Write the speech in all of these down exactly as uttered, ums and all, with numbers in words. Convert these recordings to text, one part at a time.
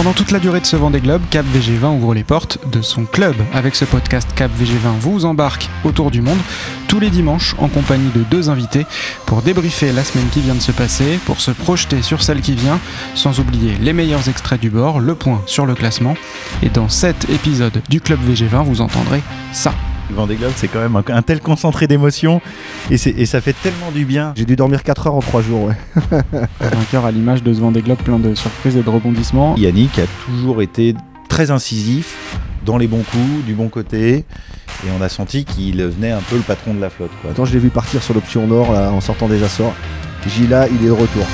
Pendant toute la durée de ce Vendée Globe, Cap V G vingt ouvre les portes de son club. Avec ce podcast, Cap V G vingt vous embarque autour du monde tous les dimanches en compagnie de deux invités pour débriefer la semaine qui vient de se passer, pour se projeter sur celle qui vient, sans oublier les meilleurs extraits du bord, le point sur le classement. Et dans cet épisode du Club V G vingt, vous entendrez ça. Le Vendée Globe, c'est quand même un, un tel concentré d'émotions et, c'est, et ça fait tellement du bien. J'ai dû dormir quatre heures en trois jours, ouais. Vainqueur à l'image de ce Vendée Globe plein de surprises et de rebondissements. Yannick a toujours été très incisif, dans les bons coups, du bon côté, et on a senti qu'il venait un peu le patron de la flotte, quoi. Quand je l'ai vu partir sur l'option nord, là, en sortant des Açores, j'ai dit là, il est de retour.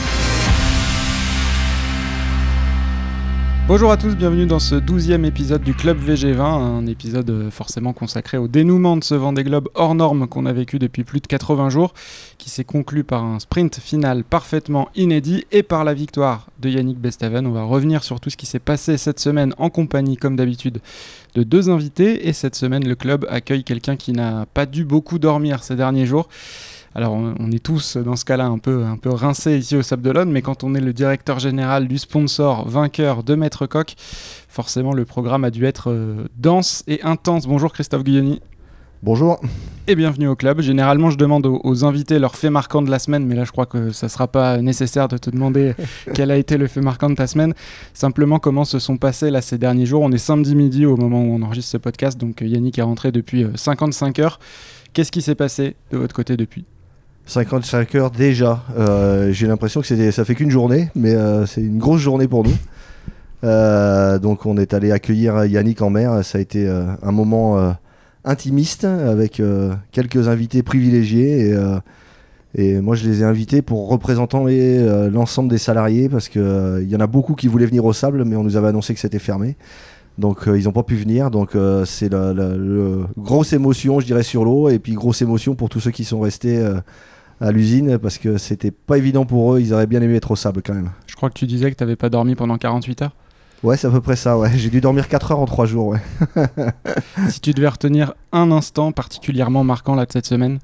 Bonjour à tous, bienvenue dans ce douzième épisode du Club V G vingt, un épisode forcément consacré au dénouement de ce Vendée Globe hors norme qu'on a vécu depuis plus de quatre-vingts jours, qui s'est conclu par un sprint final parfaitement inédit et par la victoire de Yannick Bestaven. On va revenir sur tout ce qui s'est passé cette semaine en compagnie, comme d'habitude, de deux invités. Et cette semaine, le club accueille quelqu'un qui n'a pas dû beaucoup dormir ces derniers jours. Alors on est tous dans ce cas-là un peu, un peu rincés ici au Sable d'Olonne, mais quand on est le directeur général du sponsor vainqueur de Maître Coq, forcément le programme a dû être euh, dense et intense. Bonjour Christophe Guilloni. Bonjour. Et bienvenue au club. Généralement je demande aux, aux invités leur fait marquant de la semaine, mais là je crois que ça ne sera pas nécessaire de te demander quel a été le fait marquant de ta semaine. Simplement comment se sont passés là ces derniers jours. On est samedi midi au moment où on enregistre ce podcast, donc Yannick est rentré depuis euh, cinquante-cinq heures. Qu'est-ce qui s'est passé de votre côté depuis ? cinquante-cinq heures déjà, euh, j'ai l'impression que c'était, ça fait qu'une journée, mais euh, c'est une grosse journée pour nous. Euh, donc on est allé accueillir Yannick en mer, ça a été euh, un moment euh, intimiste avec euh, quelques invités privilégiés et, euh, et moi je les ai invités pour représenter euh, l'ensemble des salariés parce qu'il euh, y en a beaucoup qui voulaient venir au Sable mais on nous avait annoncé que c'était fermé. Donc euh, ils n'ont pas pu venir, donc euh, c'est la, la, la grosse émotion je dirais sur l'eau et puis grosse émotion pour tous ceux qui sont restés euh, à l'usine parce que c'était pas évident pour eux, ils auraient bien aimé être au Sable quand même. Je crois que tu disais que tu n'avais pas dormi pendant quarante-huit heures. Ouais, c'est à peu près ça, ouais. J'ai dû dormir quatre heures en trois jours, ouais. Si tu devais retenir un instant particulièrement marquant là de cette semaine.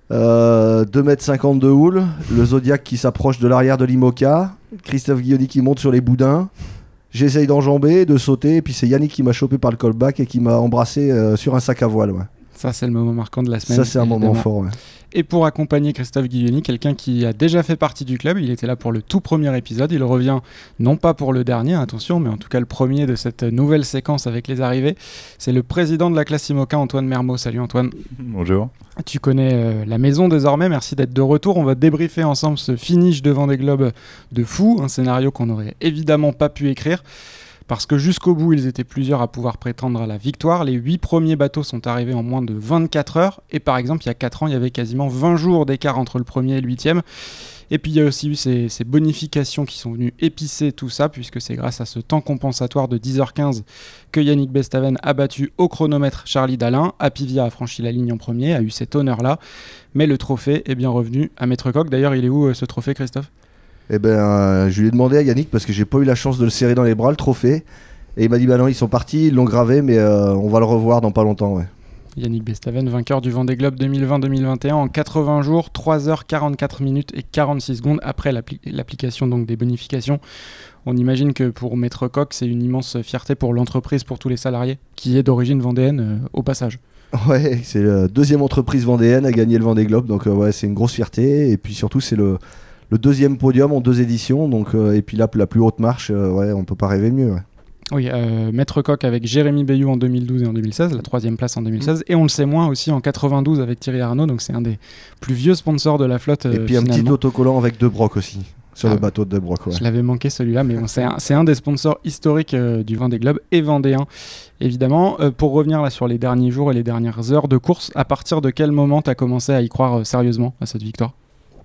euh, deux mètres cinquante de houle, le Zodiac qui s'approche de l'arrière de l'IMOCA, Christophe Guilloni qui monte sur les boudins, j'essaye d'enjamber, de sauter, et puis c'est Yannick qui m'a chopé par le callback et qui m'a embrassé euh, sur un sac à voile, ouais. Ça, c'est le moment marquant de la semaine. Ça, c'est un évidemment. moment fort, ouais. Et pour accompagner Christophe Guilloni, quelqu'un qui a déjà fait partie du club, il était là pour le tout premier épisode, il revient non pas pour le dernier, attention, mais en tout cas le premier de cette nouvelle séquence avec les arrivées. C'est le président de la classe IMOCA, Antoine Mermot. Salut Antoine. Bonjour. Tu connais euh, la maison désormais, merci d'être de retour. On va débriefer ensemble ce finish de Vendée Globe de fou, un scénario qu'on n'aurait évidemment pas pu écrire. Parce que jusqu'au bout, ils étaient plusieurs à pouvoir prétendre à la victoire. Les huit premiers bateaux sont arrivés en moins de vingt-quatre heures. Et par exemple, il y a quatre ans, il y avait quasiment vingt jours d'écart entre le premier et le huitième. Et puis il y a aussi eu ces, ces bonifications qui sont venues épicer tout ça, puisque c'est grâce à ce temps compensatoire de dix heures quinze que Yannick Bestaven a battu au chronomètre Charlie Dalin. Apivia a franchi la ligne en premier, a eu cet honneur-là. Mais le trophée est bien revenu à Maître Coq. D'ailleurs, il est où euh, ce trophée, Christophe ? Eh ben, euh, je lui ai demandé à Yannick parce que j'ai pas eu la chance de le serrer dans les bras, le trophée. Et il m'a dit bah non, ils sont partis, ils l'ont gravé, mais euh, on va le revoir dans pas longtemps, ouais. Yannick Bestaven, vainqueur du Vendée Globe deux mille vingt deux mille vingt et un en quatre-vingts jours, trois heures quarante-quatre minutes et quarante-six secondes après l'appli- l'application donc des bonifications. On imagine que pour Maître Coq, c'est une immense fierté pour l'entreprise, pour tous les salariés, qui est d'origine vendéenne euh, au passage. Ouais, c'est la deuxième entreprise vendéenne à gagner le Vendée Globe, donc euh, ouais, c'est une grosse fierté. Et puis surtout, c'est le, le deuxième podium en deux éditions, donc, euh, et puis là, la plus haute marche, euh, ouais, on peut pas rêver mieux, ouais. Oui, euh, Maître Coq avec Jérémy Bayou en deux mille douze et en deux mille seize, la troisième place en deux mille seize, mmh. Et on le sait moins aussi en quatre-vingt-douze avec Thierry Arnaud, donc c'est un des plus vieux sponsors de la flotte. Et euh, puis un finalement. petit autocollant avec De Broc aussi, sur ah, le bateau de De Broc. Ouais. Je l'avais manqué celui-là, mais bon, c'est, un, c'est un des sponsors historiques euh, du Vendée Globe et vendéen, évidemment. Euh, pour revenir là sur les derniers jours et les dernières heures de course, à partir de quel moment tu as commencé à y croire euh, sérieusement à cette victoire ?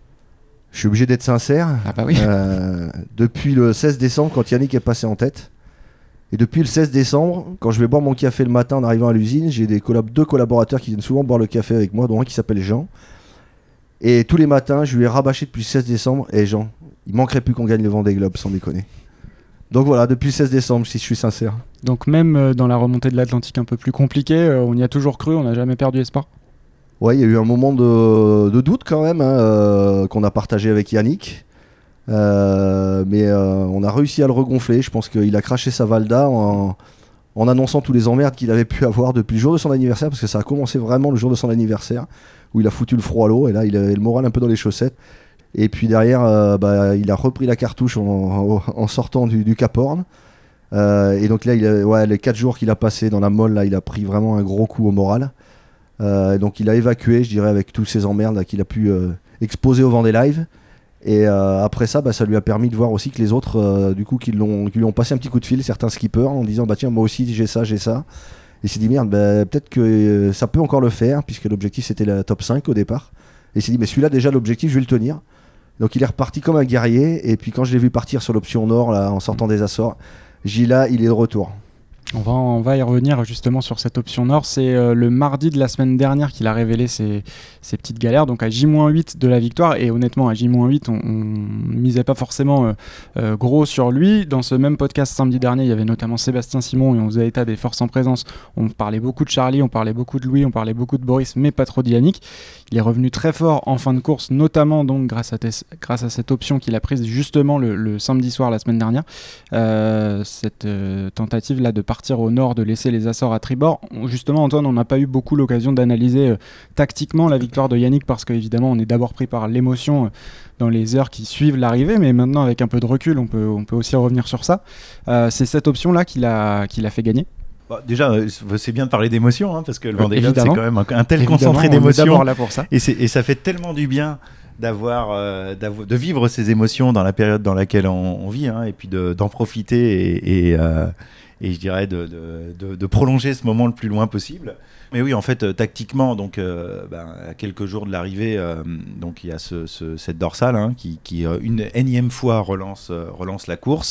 Je suis obligé d'être sincère. Ah bah oui. Euh, depuis le seize décembre, quand Yannick est passé en tête, et depuis le seize décembre, quand je vais boire mon café le matin en arrivant à l'usine, j'ai des collab- deux collaborateurs qui viennent souvent boire le café avec moi, dont un qui s'appelle Jean. Et tous les matins, je lui ai rabâché depuis le seize décembre, et Jean, il manquerait plus qu'on gagne le Vendée Globe, sans déconner. Donc voilà, depuis le seize décembre, si je suis sincère. Donc même euh, dans la remontée de l'Atlantique un peu plus compliquée, euh, on y a toujours cru, on n'a jamais perdu espoir. Ouais, il y a eu un moment de, de doute quand même, hein, euh, qu'on a partagé avec Yannick. Euh, mais euh, on a réussi à le regonfler. Je pense qu'il a craché sa Valda en, en annonçant tous les emmerdes qu'il avait pu avoir depuis le jour de son anniversaire, parce que ça a commencé vraiment le jour de son anniversaire, où il a foutu le froid à l'eau, et là il avait le moral un peu dans les chaussettes. Et puis derrière, euh, bah, il a repris la cartouche en, en, en sortant du, du Cap Horn. Euh, et donc là, il a, ouais, les quatre jours qu'il a passé dans la molle, là, il a pris vraiment un gros coup au moral. Euh, donc il a évacué, je dirais, avec tous ces emmerdes là, qu'il a pu euh, exposer au Vendée Live. Et euh, après ça, bah, ça lui a permis de voir aussi que les autres, euh, du coup, qui, l'ont, qui lui ont passé un petit coup de fil, certains skippers, en disant bah tiens, moi aussi j'ai ça, j'ai ça. Et il s'est dit merde, bah, peut-être que euh, ça peut encore le faire, puisque l'objectif c'était la top cinq au départ. Et il s'est dit mais celui-là déjà l'objectif, je vais le tenir. Donc il est reparti comme un guerrier. Et puis quand je l'ai vu partir sur l'option nord là, en sortant des Açores, j'ai dit là, il est de retour. On va, on va y revenir justement sur cette option nord. C'est euh, le mardi de la semaine dernière qu'il a révélé ses, ses petites galères, donc à J huit de la victoire. Et honnêtement, à J huit, on ne misait pas forcément euh, euh, gros sur lui. Dans ce même podcast samedi dernier, il y avait notamment Sébastien Simon et on faisait état des forces en présence. On parlait beaucoup de Charlie, on parlait beaucoup de Louis, on parlait beaucoup de Boris, mais pas trop de Yannick. Il est revenu très fort en fin de course, notamment donc grâce à, tes, grâce à cette option qu'il a prise justement le, le samedi soir la semaine dernière. Euh, cette euh, tentative là de partir au nord, de laisser les Açores à tribord. Justement, Antoine, on n'a pas eu beaucoup l'occasion d'analyser euh, tactiquement la victoire de Yannick, parce qu'évidemment on est d'abord pris par l'émotion euh, dans les heures qui suivent l'arrivée, mais maintenant avec un peu de recul on peut, on peut aussi revenir sur ça. Euh, c'est cette option là qu'il a, qu'il a fait gagner. Bah, déjà, c'est bien de parler d'émotion, hein, parce que le Vendée Globe, c'est Évidemment. quand même un, un tel Évidemment, concentré on est d'émotions. d'abord là pour ça. Et, c'est, et ça fait tellement du bien d'avoir, euh, d'avoir, de vivre ces émotions dans la période dans laquelle on, on vit, hein, et puis de, d'en profiter et, et, euh, et je dirais de, de, de, de prolonger ce moment le plus loin possible. Mais oui, en fait, euh, tactiquement, donc, euh, ben, à quelques jours de l'arrivée, euh, donc, il y a ce, ce, cette dorsale hein, qui, qui euh, une énième fois relance, euh, relance la course.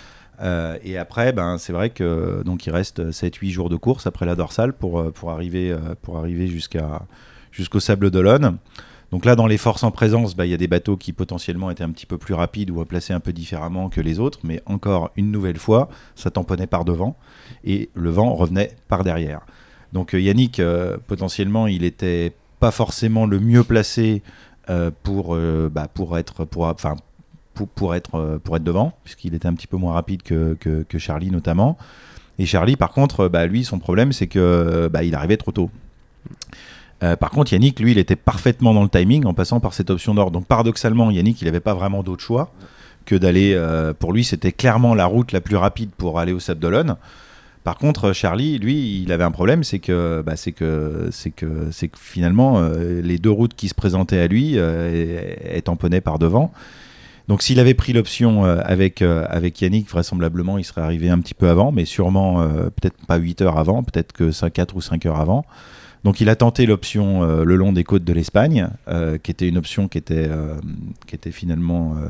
Euh, et après, ben, c'est vrai que donc il reste sept huit jours de course après la dorsale pour, pour arriver, pour arriver jusqu'à, jusqu'au Sable d'Olonne. Donc là, dans les forces en présence, ben, y a des bateaux qui potentiellement étaient un petit peu plus rapides ou placés un peu différemment que les autres, mais encore une nouvelle fois, ça tamponnait par devant et le vent revenait par derrière. Donc Yannick, euh, potentiellement, il n'était pas forcément le mieux placé euh, pour, euh, bah, pour être... Pour, enfin, Pour, pour, être, pour être devant, puisqu'il était un petit peu moins rapide que, que, que Charlie notamment. Et Charlie, par contre, bah, lui, son problème, c'est qu'il bah, arrivait trop tôt. Euh, par contre, Yannick, lui, il était parfaitement dans le timing en passant par cette option nord. Donc paradoxalement, Yannick, il n'avait pas vraiment d'autre choix que d'aller... Euh, pour lui, c'était clairement la route la plus rapide pour aller au Sable d'Olonne. Par contre, Charlie, lui, il avait un problème, c'est que, bah, c'est que, c'est que, c'est que finalement, euh, les deux routes qui se présentaient à lui euh, étaient tamponnées par devant. Donc s'il avait pris l'option euh, avec, euh, avec Yannick, vraisemblablement il serait arrivé un petit peu avant, mais sûrement euh, peut-être pas huit heures avant, peut-être que cinq, quatre ou cinq heures avant. Donc il a tenté l'option euh, le long des côtes de l'Espagne, euh, qui était une option qui était, euh, qui était finalement euh,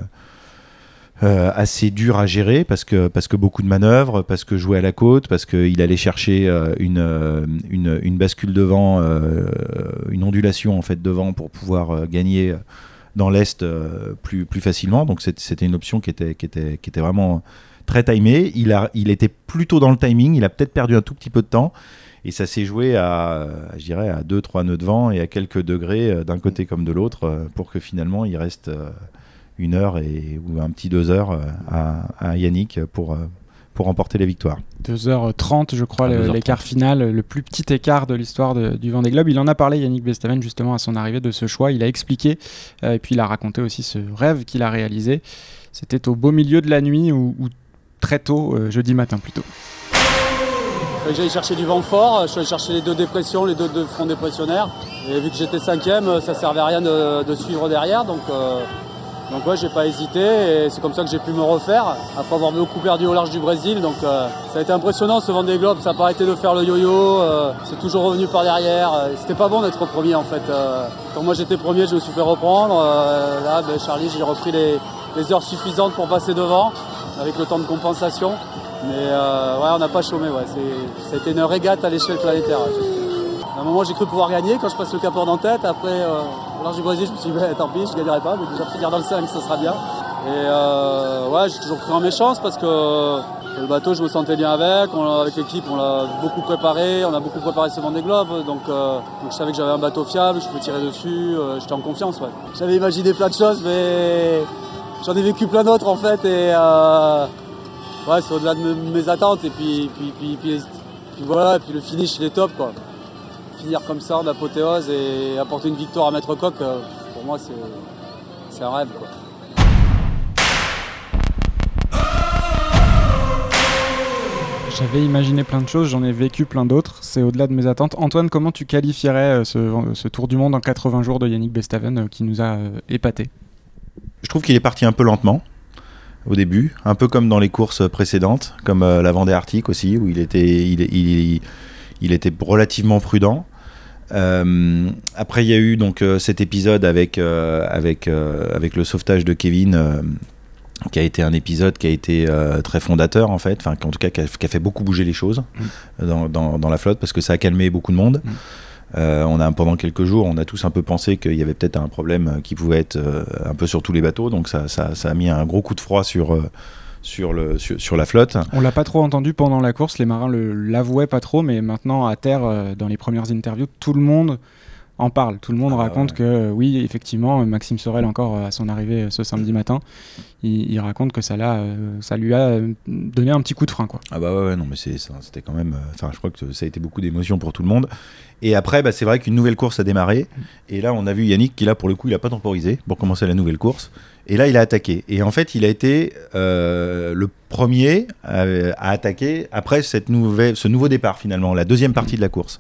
euh, assez dure à gérer, parce que, parce que beaucoup de manœuvres, parce que jouer à la côte, parce qu'il allait chercher euh, une, une, une bascule de vent, euh, une ondulation en fait, de vent pour pouvoir euh, gagner dans l'Est euh, plus, plus facilement. Donc c'était une option qui était, qui était, qui était vraiment très timée. Il, a, il était plutôt dans le timing, il a peut-être perdu un tout petit peu de temps, et ça s'est joué à, je dirais, à deux trois nœuds de vent et à quelques degrés euh, d'un côté comme de l'autre, euh, pour que finalement il reste euh, une heure et, ou un petit deux heures euh, à, à Yannick pour... Euh, pour remporter les victoires. deux heures trente, je crois, ah, le, l'écart final, le plus petit écart de l'histoire de, du Vendée Globe. Il en a parlé, Yannick Bestaven, justement, à son arrivée de ce choix. Il a expliqué, euh, et puis il a raconté aussi ce rêve qu'il a réalisé. C'était au beau milieu de la nuit, ou, ou très tôt, euh, jeudi matin plutôt. Il fallait que j'aille chercher du vent fort, je suis allé chercher les deux dépressions, les deux, deux fronts dépressionnaires. Et vu que j'étais cinquième, ça servait à rien de, de suivre derrière, donc... Euh Donc ouais, j'ai pas hésité et c'est comme ça que j'ai pu me refaire après avoir beaucoup perdu au large du Brésil. Donc euh, ça a été impressionnant ce Vendée Globe, ça n'a pas arrêté de faire le yo-yo, euh, c'est toujours revenu par derrière. Euh, c'était pas bon d'être premier en fait. Euh, quand moi j'étais premier, je me suis fait reprendre. Euh, là, ben, Charlie, j'ai repris les, les heures suffisantes pour passer devant avec le temps de compensation. Mais euh, ouais, on n'a pas chômé. Ouais. C'est, ça a été une régate à l'échelle planétaire. À un moment, j'ai cru pouvoir gagner quand je passe le Cap Horn en tête. Après, euh, au large du Brésil, je me suis dit, bah, tant pis, je ne gagnerai pas, mais déjà finir dans le cinq, ça sera bien. Et euh, ouais, j'ai toujours cru en mes chances parce que le bateau, je me sentais bien avec. On, avec l'équipe, on l'a beaucoup préparé. On a beaucoup préparé ce Vendée Globe. Donc, euh, donc, je savais que j'avais un bateau fiable, je pouvais tirer dessus. Euh, j'étais en confiance. Ouais. J'avais imaginé plein de choses, mais j'en ai vécu plein d'autres en fait et euh, ouais, c'est au-delà de mes, mes attentes et puis, puis, puis, puis, puis voilà, et puis le finish il est top quoi. Finir comme ça en apothéose et apporter une victoire à Maître Coq, euh, pour moi c'est, c'est un rêve quoi. J'avais imaginé plein de choses, j'en ai vécu plein d'autres, c'est au-delà de mes attentes. Antoine, comment tu qualifierais ce, ce tour du monde en quatre-vingts jours de Yannick Bestaven qui nous a épatés ? Je trouve qu'il est parti un peu lentement au début, un peu comme dans les courses précédentes, comme euh, la Vendée Arctique aussi, où il était, il, il, il était relativement prudent. Euh, après, il y a eu donc euh, cet épisode avec euh, avec euh, avec le sauvetage de Kevin, euh, qui a été un épisode qui a été euh, très fondateur en fait, enfin en tout cas qui a, qui a fait beaucoup bouger les choses mmh. dans, dans dans la flotte parce que ça a calmé beaucoup de monde. Mmh. Euh, on a pendant quelques jours, on a tous un peu pensé qu'il y avait peut-être un problème qui pouvait être euh, un peu sur tous les bateaux, donc ça, ça, ça a mis un gros coup de froid sur, euh, sur, le, sur, sur la flotte. On l'a pas trop entendu pendant la course, les marins le, l'avouaient pas trop, mais maintenant à terre, euh, dans les premières interviews, tout le monde en parle. Tout le monde ah, raconte ouais. que euh, oui, effectivement, Maxime Sorel encore à son arrivée ce samedi matin, il, il raconte que ça, l'a, euh, ça lui a donné un petit coup de frein, quoi. Ah bah ouais, ouais non mais c'est, ça, c'était quand même, enfin euh, je crois que ça a été beaucoup d'émotions pour tout le monde. Et après, bah, c'est vrai qu'une nouvelle course a démarré. Et là, on a vu Yannick qui, là, pour le coup, il n'a pas temporisé pour commencer la nouvelle course. Et là, il a attaqué. Et en fait, il a été euh, le premier à, à attaquer après cette nouvelle, ce nouveau départ, finalement, la deuxième partie de la course.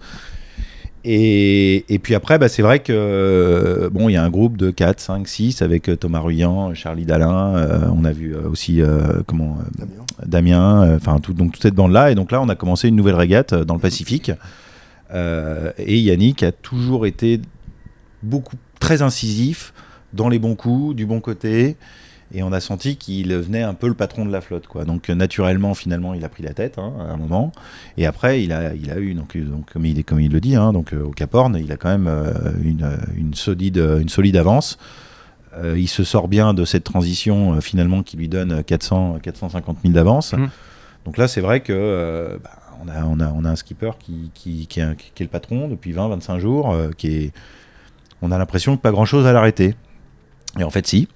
Et, et puis après, bah, c'est vrai que euh, bon, il y a un groupe de quatre, cinq, six avec euh, Thomas Ruyant, Charlie Dalin. Euh, on a vu euh, aussi euh, comment, euh, Damien. Enfin, euh, tout, donc toute cette bande-là. Et donc là, on a commencé une nouvelle régate euh, dans le Pacifique. Euh, et Yannick a toujours été beaucoup très incisif dans les bons coups, du bon côté, et on a senti qu'il venait un peu le patron de la flotte, quoi. Donc naturellement, finalement, il a pris la tête hein, à un moment, et après il a, il a eu donc, donc comme il comme il le dit, hein, donc euh, au Cap Horn, il a quand même euh, une, une solide une solide avance. Euh, il se sort bien de cette transition euh, finalement qui lui donne quatre cents, quatre cent cinquante mille d'avance. Mmh. Donc là, c'est vrai que euh, bah, On a, on, a, on a un skipper qui, qui, qui, est, qui est le patron depuis vingt à vingt-cinq jours. Euh, qui est, on a l'impression que pas grand-chose à l'arrêter. Et en fait, si.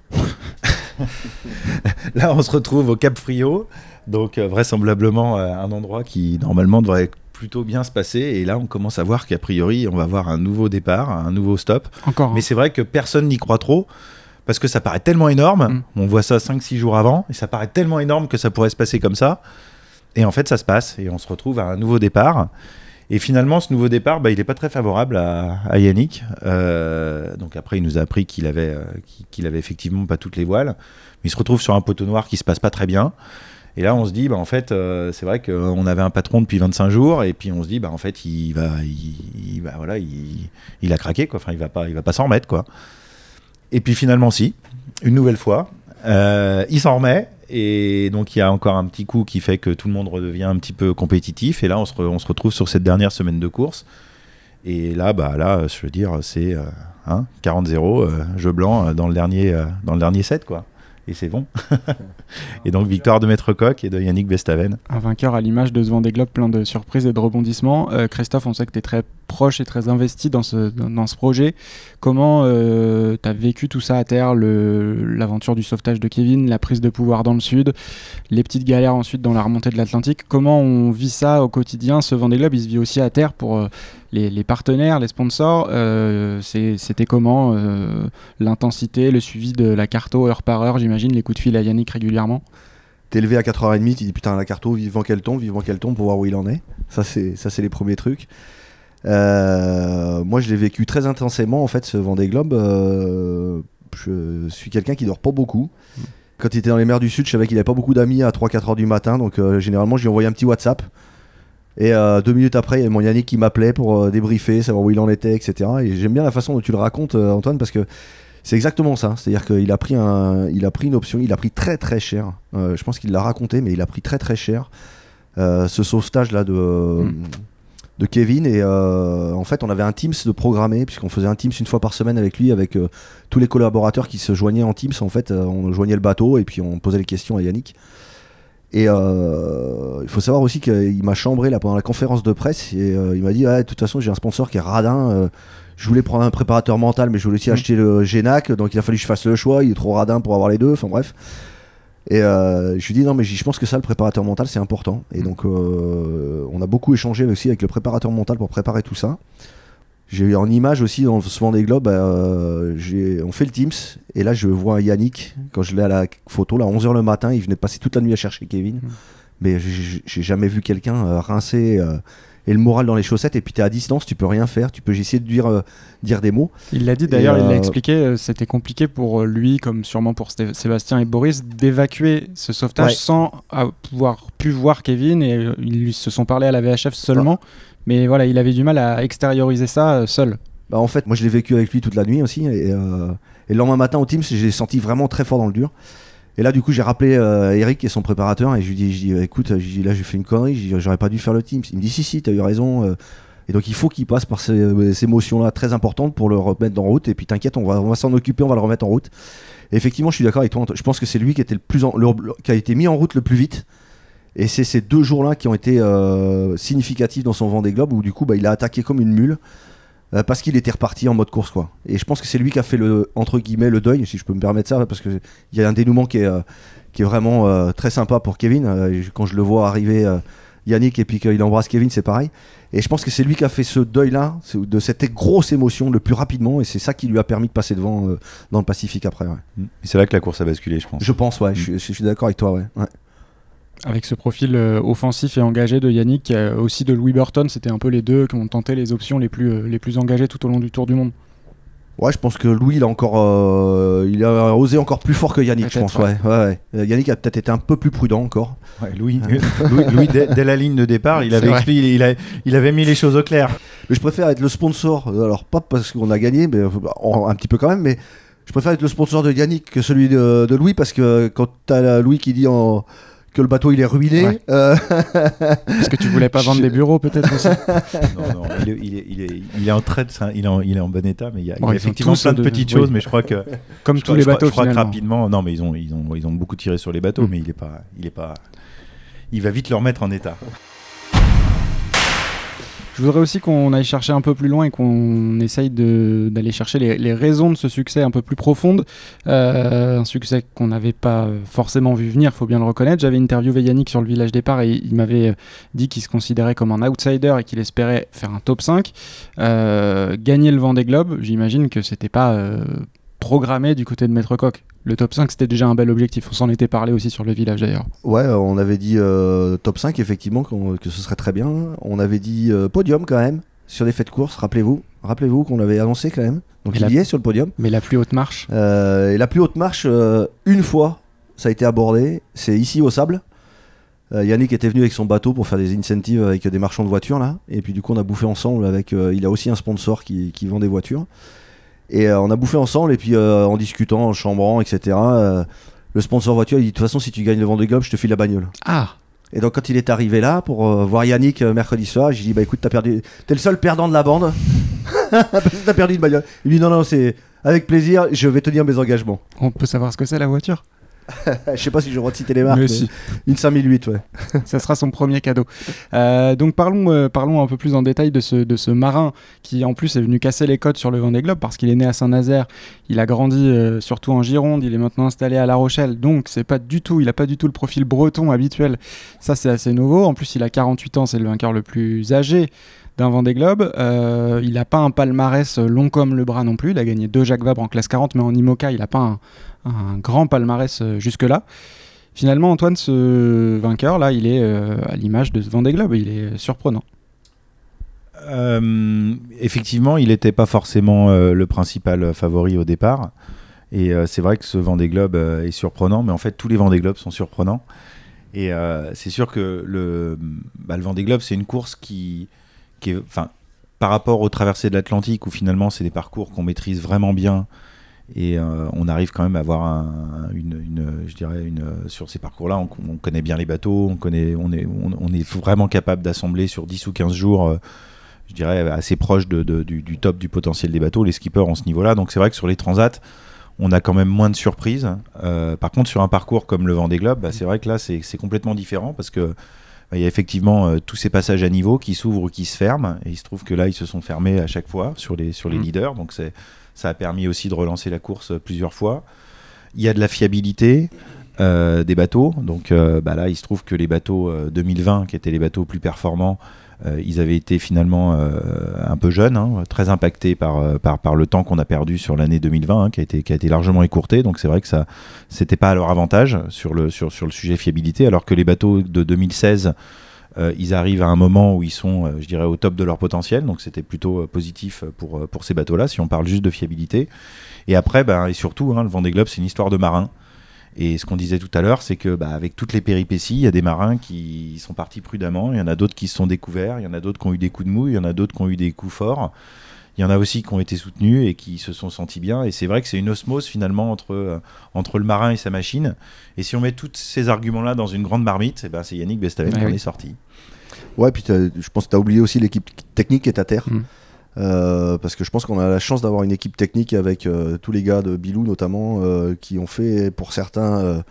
Là, on se retrouve au Cap Frio. Donc, euh, vraisemblablement, euh, un endroit qui, normalement, devrait plutôt bien se passer. Et là, on commence à voir qu'a priori, on va avoir un nouveau départ, un nouveau stop. Encore. Mais c'est vrai que personne n'y croit trop. Parce que ça paraît tellement énorme. Mm. On voit ça cinq six jours avant. Et ça paraît tellement énorme que ça pourrait se passer comme ça. Et en fait, ça se passe et on se retrouve à un nouveau départ. Et finalement, ce nouveau départ, bah, il n'est pas très favorable à, à Yannick. Euh, donc après, il nous a appris qu'il avait, euh, qu'il avait effectivement pas toutes les voiles. Mais il se retrouve sur un poteau noir qui se passe pas très bien. Et là, on se dit, bah, en fait, euh, c'est vrai qu'on avait un patron depuis vingt-cinq jours. Et puis on se dit, bah, en fait, il va, il, il, bah, voilà, il, il a craqué, quoi. Enfin, il va pas, il va pas s'en remettre, quoi. Et puis finalement, si, une nouvelle fois, euh, il s'en remet. Et donc il y a encore un petit coup qui fait que tout le monde redevient un petit peu compétitif. Et là, on se, re, on se retrouve sur cette dernière semaine de course. Et là, bah là, je veux dire, c'est euh, hein, quarante zéro, euh, jeu blanc euh, dans le dernier, euh, dans le dernier set, quoi. Et c'est bon. Et donc victoire de Maître Coq et de Yannick Bestaven. Un vainqueur à l'image de ce Vendée Globe, plein de surprises et de rebondissements. Euh, Christophe, on sait que tu es très proche et très investi dans ce, dans, dans ce projet. Comment euh, tu as vécu tout ça à terre, le, l'aventure du sauvetage de Kevin, la prise de pouvoir dans le sud, les petites galères ensuite dans la remontée de l'Atlantique. Comment on vit ça au quotidien ? Ce Vendée Globe, il se vit aussi à terre pour euh, les, les partenaires, les sponsors. Euh, c'est, c'était comment euh, l'intensité, le suivi de la carto heure par heure, j'imagine, les coups de fil à Yannick régulièrement ? T'es levé à quatre heures trente, tu dis putain la carto, vivement qu'elle tombe, vivement qu'elle tombe pour voir où il en est. Ça c'est, ça, c'est les premiers trucs. Euh, moi je l'ai vécu très intensément en fait ce Vendée Globe. Euh, je suis quelqu'un qui dort pas beaucoup. Quand il était dans les mers du Sud, je savais qu'il avait pas beaucoup d'amis à trois à quatre heures du matin, donc euh, généralement je lui envoyais un petit WhatsApp. Et euh, deux minutes après, il y avait mon Yannick qui m'appelait pour euh, débriefer, savoir où il en était, et cetera. Et j'aime bien la façon dont tu le racontes, euh, Antoine, parce que c'est exactement ça. C'est-à-dire qu'il a pris, un, il a pris une option, il a pris très très cher. Euh, je pense qu'il l'a raconté, mais il a pris très très cher euh, ce sauvetage-là de, mmh. de Kevin. Et euh, en fait, on avait un Teams de programmé, puisqu'on faisait un Teams une fois par semaine avec lui, avec euh, tous les collaborateurs qui se joignaient en Teams. En fait, euh, on joignait le bateau et puis on posait les questions à Yannick. Et euh, il faut savoir aussi qu'il m'a chambré là, pendant la conférence de presse et euh, il m'a dit ah, de toute façon j'ai un sponsor qui est radin, euh, je voulais prendre un préparateur mental, mais je voulais aussi mmh. acheter le Génac, donc il a fallu que je fasse le choix. Il est trop radin pour avoir les deux. Enfin bref. Et euh, je lui dis non, mais je pense que ça, le préparateur mental, c'est important. Et donc, euh, on a beaucoup échangé aussi avec le préparateur mental pour préparer tout ça. J'ai eu en image aussi dans ce Vendée Globe, euh, j'ai, on fait le Teams, et là je vois Yannick, quand je l'ai à la photo, là, à onze heures le matin, il venait de passer toute la nuit à chercher Kevin. Mmh. Mais j'ai, j'ai jamais vu quelqu'un euh, rincer euh, et le moral dans les chaussettes, et puis tu es à distance, tu peux rien faire, tu peux essayer de dire, euh, dire des mots. Il l'a dit d'ailleurs, et, euh, il l'a expliqué, euh, c'était compliqué pour lui, comme sûrement pour Sté- Sébastien et Boris, d'évacuer ce sauvetage ouais. sans pouvoir pu voir Kevin, et euh, ils se sont parlé à la V H F seulement. Ah. Mais voilà, il avait du mal à extérioriser ça euh, seul. Bah en fait, moi je l'ai vécu avec lui toute la nuit aussi. Et, euh, et le lendemain matin au Teams, j'ai senti vraiment très fort dans le dur. Et là, du coup, j'ai rappelé euh, Eric, qui est son préparateur, et je lui dis, je dis écoute, je dis, là j'ai fait une connerie, je dis, j'aurais pas dû faire le Teams. Il me dit si, si, t'as eu raison. Euh, et donc il faut qu'il passe par ces, ces émotions-là très importantes pour le remettre en route. Et puis t'inquiète, on va, on va s'en occuper, on va le remettre en route. Et effectivement, je suis d'accord avec toi. Je pense que c'est lui qui, était le plus en, le, qui a été mis en route le plus vite. Et c'est ces deux jours-là qui ont été euh, significatifs dans son Vendée Globe, où du coup bah, il a attaqué comme une mule euh, parce qu'il était reparti en mode course, quoi. Et je pense que c'est lui qui a fait le, entre guillemets, le deuil, si je peux me permettre ça, parce qu'il y a un dénouement qui est, euh, qui est vraiment euh, très sympa pour Kevin. Euh, quand je le vois arriver, euh, Yannick, et puis qu'il embrasse Kevin, c'est pareil. Et je pense que c'est lui qui a fait ce deuil-là, de cette grosse émotion le plus rapidement, et c'est ça qui lui a permis de passer devant euh, dans le Pacifique après. Ouais. Et c'est là que la course a basculé, je pense. Je pense, ouais, mmh. je, je, je suis d'accord avec toi, ouais. ouais. Avec ce profil euh, offensif et engagé de Yannick, euh, aussi de Louis Burton, c'était un peu les deux qui ont tenté les options les plus, euh, les plus engagées tout au long du Tour du Monde. Ouais, je pense que Louis, il a encore, euh, il a osé encore plus fort que Yannick, peut-être, je pense. Ouais. Ouais, ouais. Yannick a peut-être été un peu plus prudent encore. Ouais, Louis, Louis, Louis dès, dès la ligne de départ, il avait, expliqué, il, a, il avait mis les choses au clair. Mais je préfère être le sponsor, alors pas parce qu'on a gagné, mais un petit peu quand même, mais je préfère être le sponsor de Yannick que celui de, de Louis, parce que quand t'as Louis qui dit en... que le bateau il est ruiné. Ouais. Euh... Est-ce que tu voulais pas vendre des bureaux peut-être aussi? Non, non, il est, il est, il est, il est en traite, il est en, il est en bon état, mais il y a, bon, il y a effectivement plein de petites de... choses, oui. mais je crois que comme je tous crois, les je bateaux crois, je crois finalement. que rapidement, non mais ils ont, ils ont, ils ont beaucoup tiré sur les bateaux, mmh. mais il est pas, il est pas, il va vite le remettre en état. Je voudrais aussi qu'on aille chercher un peu plus loin et qu'on essaye de, d'aller chercher les, les raisons de ce succès un peu plus profondes. Euh, un succès qu'on n'avait pas forcément vu venir, il faut bien le reconnaître. J'avais interviewé Yannick sur le village départ et il m'avait dit qu'il se considérait comme un outsider et qu'il espérait faire un top cinq. Euh, gagner le Vendée Globe, j'imagine que c'était pas euh, programmé du côté de Maître Coq. Le top cinq, c'était déjà un bel objectif. On s'en était parlé aussi sur le village d'ailleurs. Ouais, on avait dit euh, top cinq, effectivement, que ce serait très bien. On avait dit euh, podium quand même, sur des faits de course, rappelez-vous. Rappelez-vous qu'on l'avait annoncé quand même. Donc et il la... y est sur le podium. Mais la plus haute marche euh, Et la plus haute marche, euh, une fois, ça a été abordé, c'est ici au Sable. Euh, Yannick était venu avec son bateau pour faire des incentives avec des marchands de voitures là. Et puis du coup, on a bouffé ensemble avec. Euh, il a aussi un sponsor qui, qui vend des voitures. Et euh, on a bouffé ensemble, et puis euh, en discutant, en chambrant, et cetera. Euh, le sponsor voiture, il dit de toute façon, si tu gagnes le Vendée Globe, je te file la bagnole. Ah. Et donc quand il est arrivé là pour euh, voir Yannick euh, mercredi soir, j'ai dit bah écoute, t'as perdu, t'es le seul perdant de la bande, parce que t'as perdu une bagnole. Il dit non non, c'est avec plaisir, je vais tenir mes engagements. On peut savoir ce que c'est la voiture? Je sais pas si j'ai le droit de citer les marques, mais, mais si. Une cinq mille huit, ouais. Ça sera son premier cadeau. Euh, donc parlons, euh, parlons un peu plus en détail de ce, de ce marin qui en plus est venu casser les codes sur le Vendée Globe parce qu'il est né à Saint-Nazaire, il a grandi euh, surtout en Gironde, il est maintenant installé à La Rochelle, donc c'est pas du tout, il a pas du tout le profil breton habituel. Ça c'est assez nouveau. En plus il a quarante-huit ans, c'est le vainqueur le plus âgé d'un Vendée Globe. Euh, il n'a pas un palmarès long comme le bras non plus. Il a gagné deux Jacques Vabre en classe quarante, mais en IMOCA, il n'a pas un, un grand palmarès jusque-là. Finalement, Antoine, ce vainqueur-là, il est euh, à l'image de ce Vendée Globe. Il est surprenant. Euh, effectivement, il n'était pas forcément euh, le principal favori au départ. Et euh, c'est vrai que ce Vendée Globe euh, est surprenant, mais en fait, tous les Vendée Globes sont surprenants. Et euh, c'est sûr que le, bah, le Vendée Globe, c'est une course qui... Qui est, enfin, par rapport aux traversées de l'Atlantique où finalement c'est des parcours qu'on maîtrise vraiment bien et euh, on arrive quand même à avoir un, une, une, je dirais une, sur ces parcours-là, on, on connaît bien les bateaux, on, connaît, on, est, on, on est vraiment capable d'assembler sur dix ou quinze jours, euh, je dirais assez proche de, de, du, du top du potentiel des bateaux. Les skippers ont ce niveau-là, donc c'est vrai que sur les transats, on a quand même moins de surprises. Euh, par contre, sur un parcours comme le Vendée Globe, bah, c'est vrai que là c'est, c'est complètement différent parce que il y a effectivement euh, tous ces passages à niveau qui s'ouvrent ou qui se ferment. Et il se trouve que là, ils se sont fermés à chaque fois sur les, sur les mmh. leaders. Donc c'est, ça a permis aussi de relancer la course plusieurs fois. Il y a de la fiabilité euh, des bateaux. Donc euh, bah là, il se trouve que les bateaux euh, deux mille vingt, qui étaient les bateaux plus performants, euh, ils avaient été finalement euh, un peu jeunes, hein, très impactés par, par, par le temps qu'on a perdu sur l'année deux mille vingt, hein, qui, a été, qui a été largement écourté. Donc c'est vrai que ça c'était pas à leur avantage sur le, sur, sur le sujet fiabilité, alors que les bateaux de deux mille seize, euh, ils arrivent à un moment où ils sont, euh, je dirais, au top de leur potentiel. Donc c'était plutôt euh, positif pour, pour ces bateaux-là, si on parle juste de fiabilité. Et après, bah, et surtout, hein, le Vendée Globe, c'est une histoire de marins. Et ce qu'on disait tout à l'heure, c'est que bah, avec toutes les péripéties, il y a des marins qui sont partis prudemment, il y en a d'autres qui se sont découverts, il y en a d'autres qui ont eu des coups de mou, il y en a d'autres qui ont eu des coups forts, il y en a aussi qui ont été soutenus et qui se sont sentis bien. Et c'est vrai que c'est une osmose finalement entre, euh, entre le marin et sa machine. Et si on met tous ces arguments-là dans une grande marmite, eh ben, c'est Yannick Bestaven qui en est sorti. Ouais, puis je pense que tu as oublié aussi l'équipe technique qui est à terre. Mmh. Euh, parce que je pense qu'on a la chance d'avoir une équipe technique avec euh, tous les gars de Bilou notamment euh, qui ont fait pour certains euh,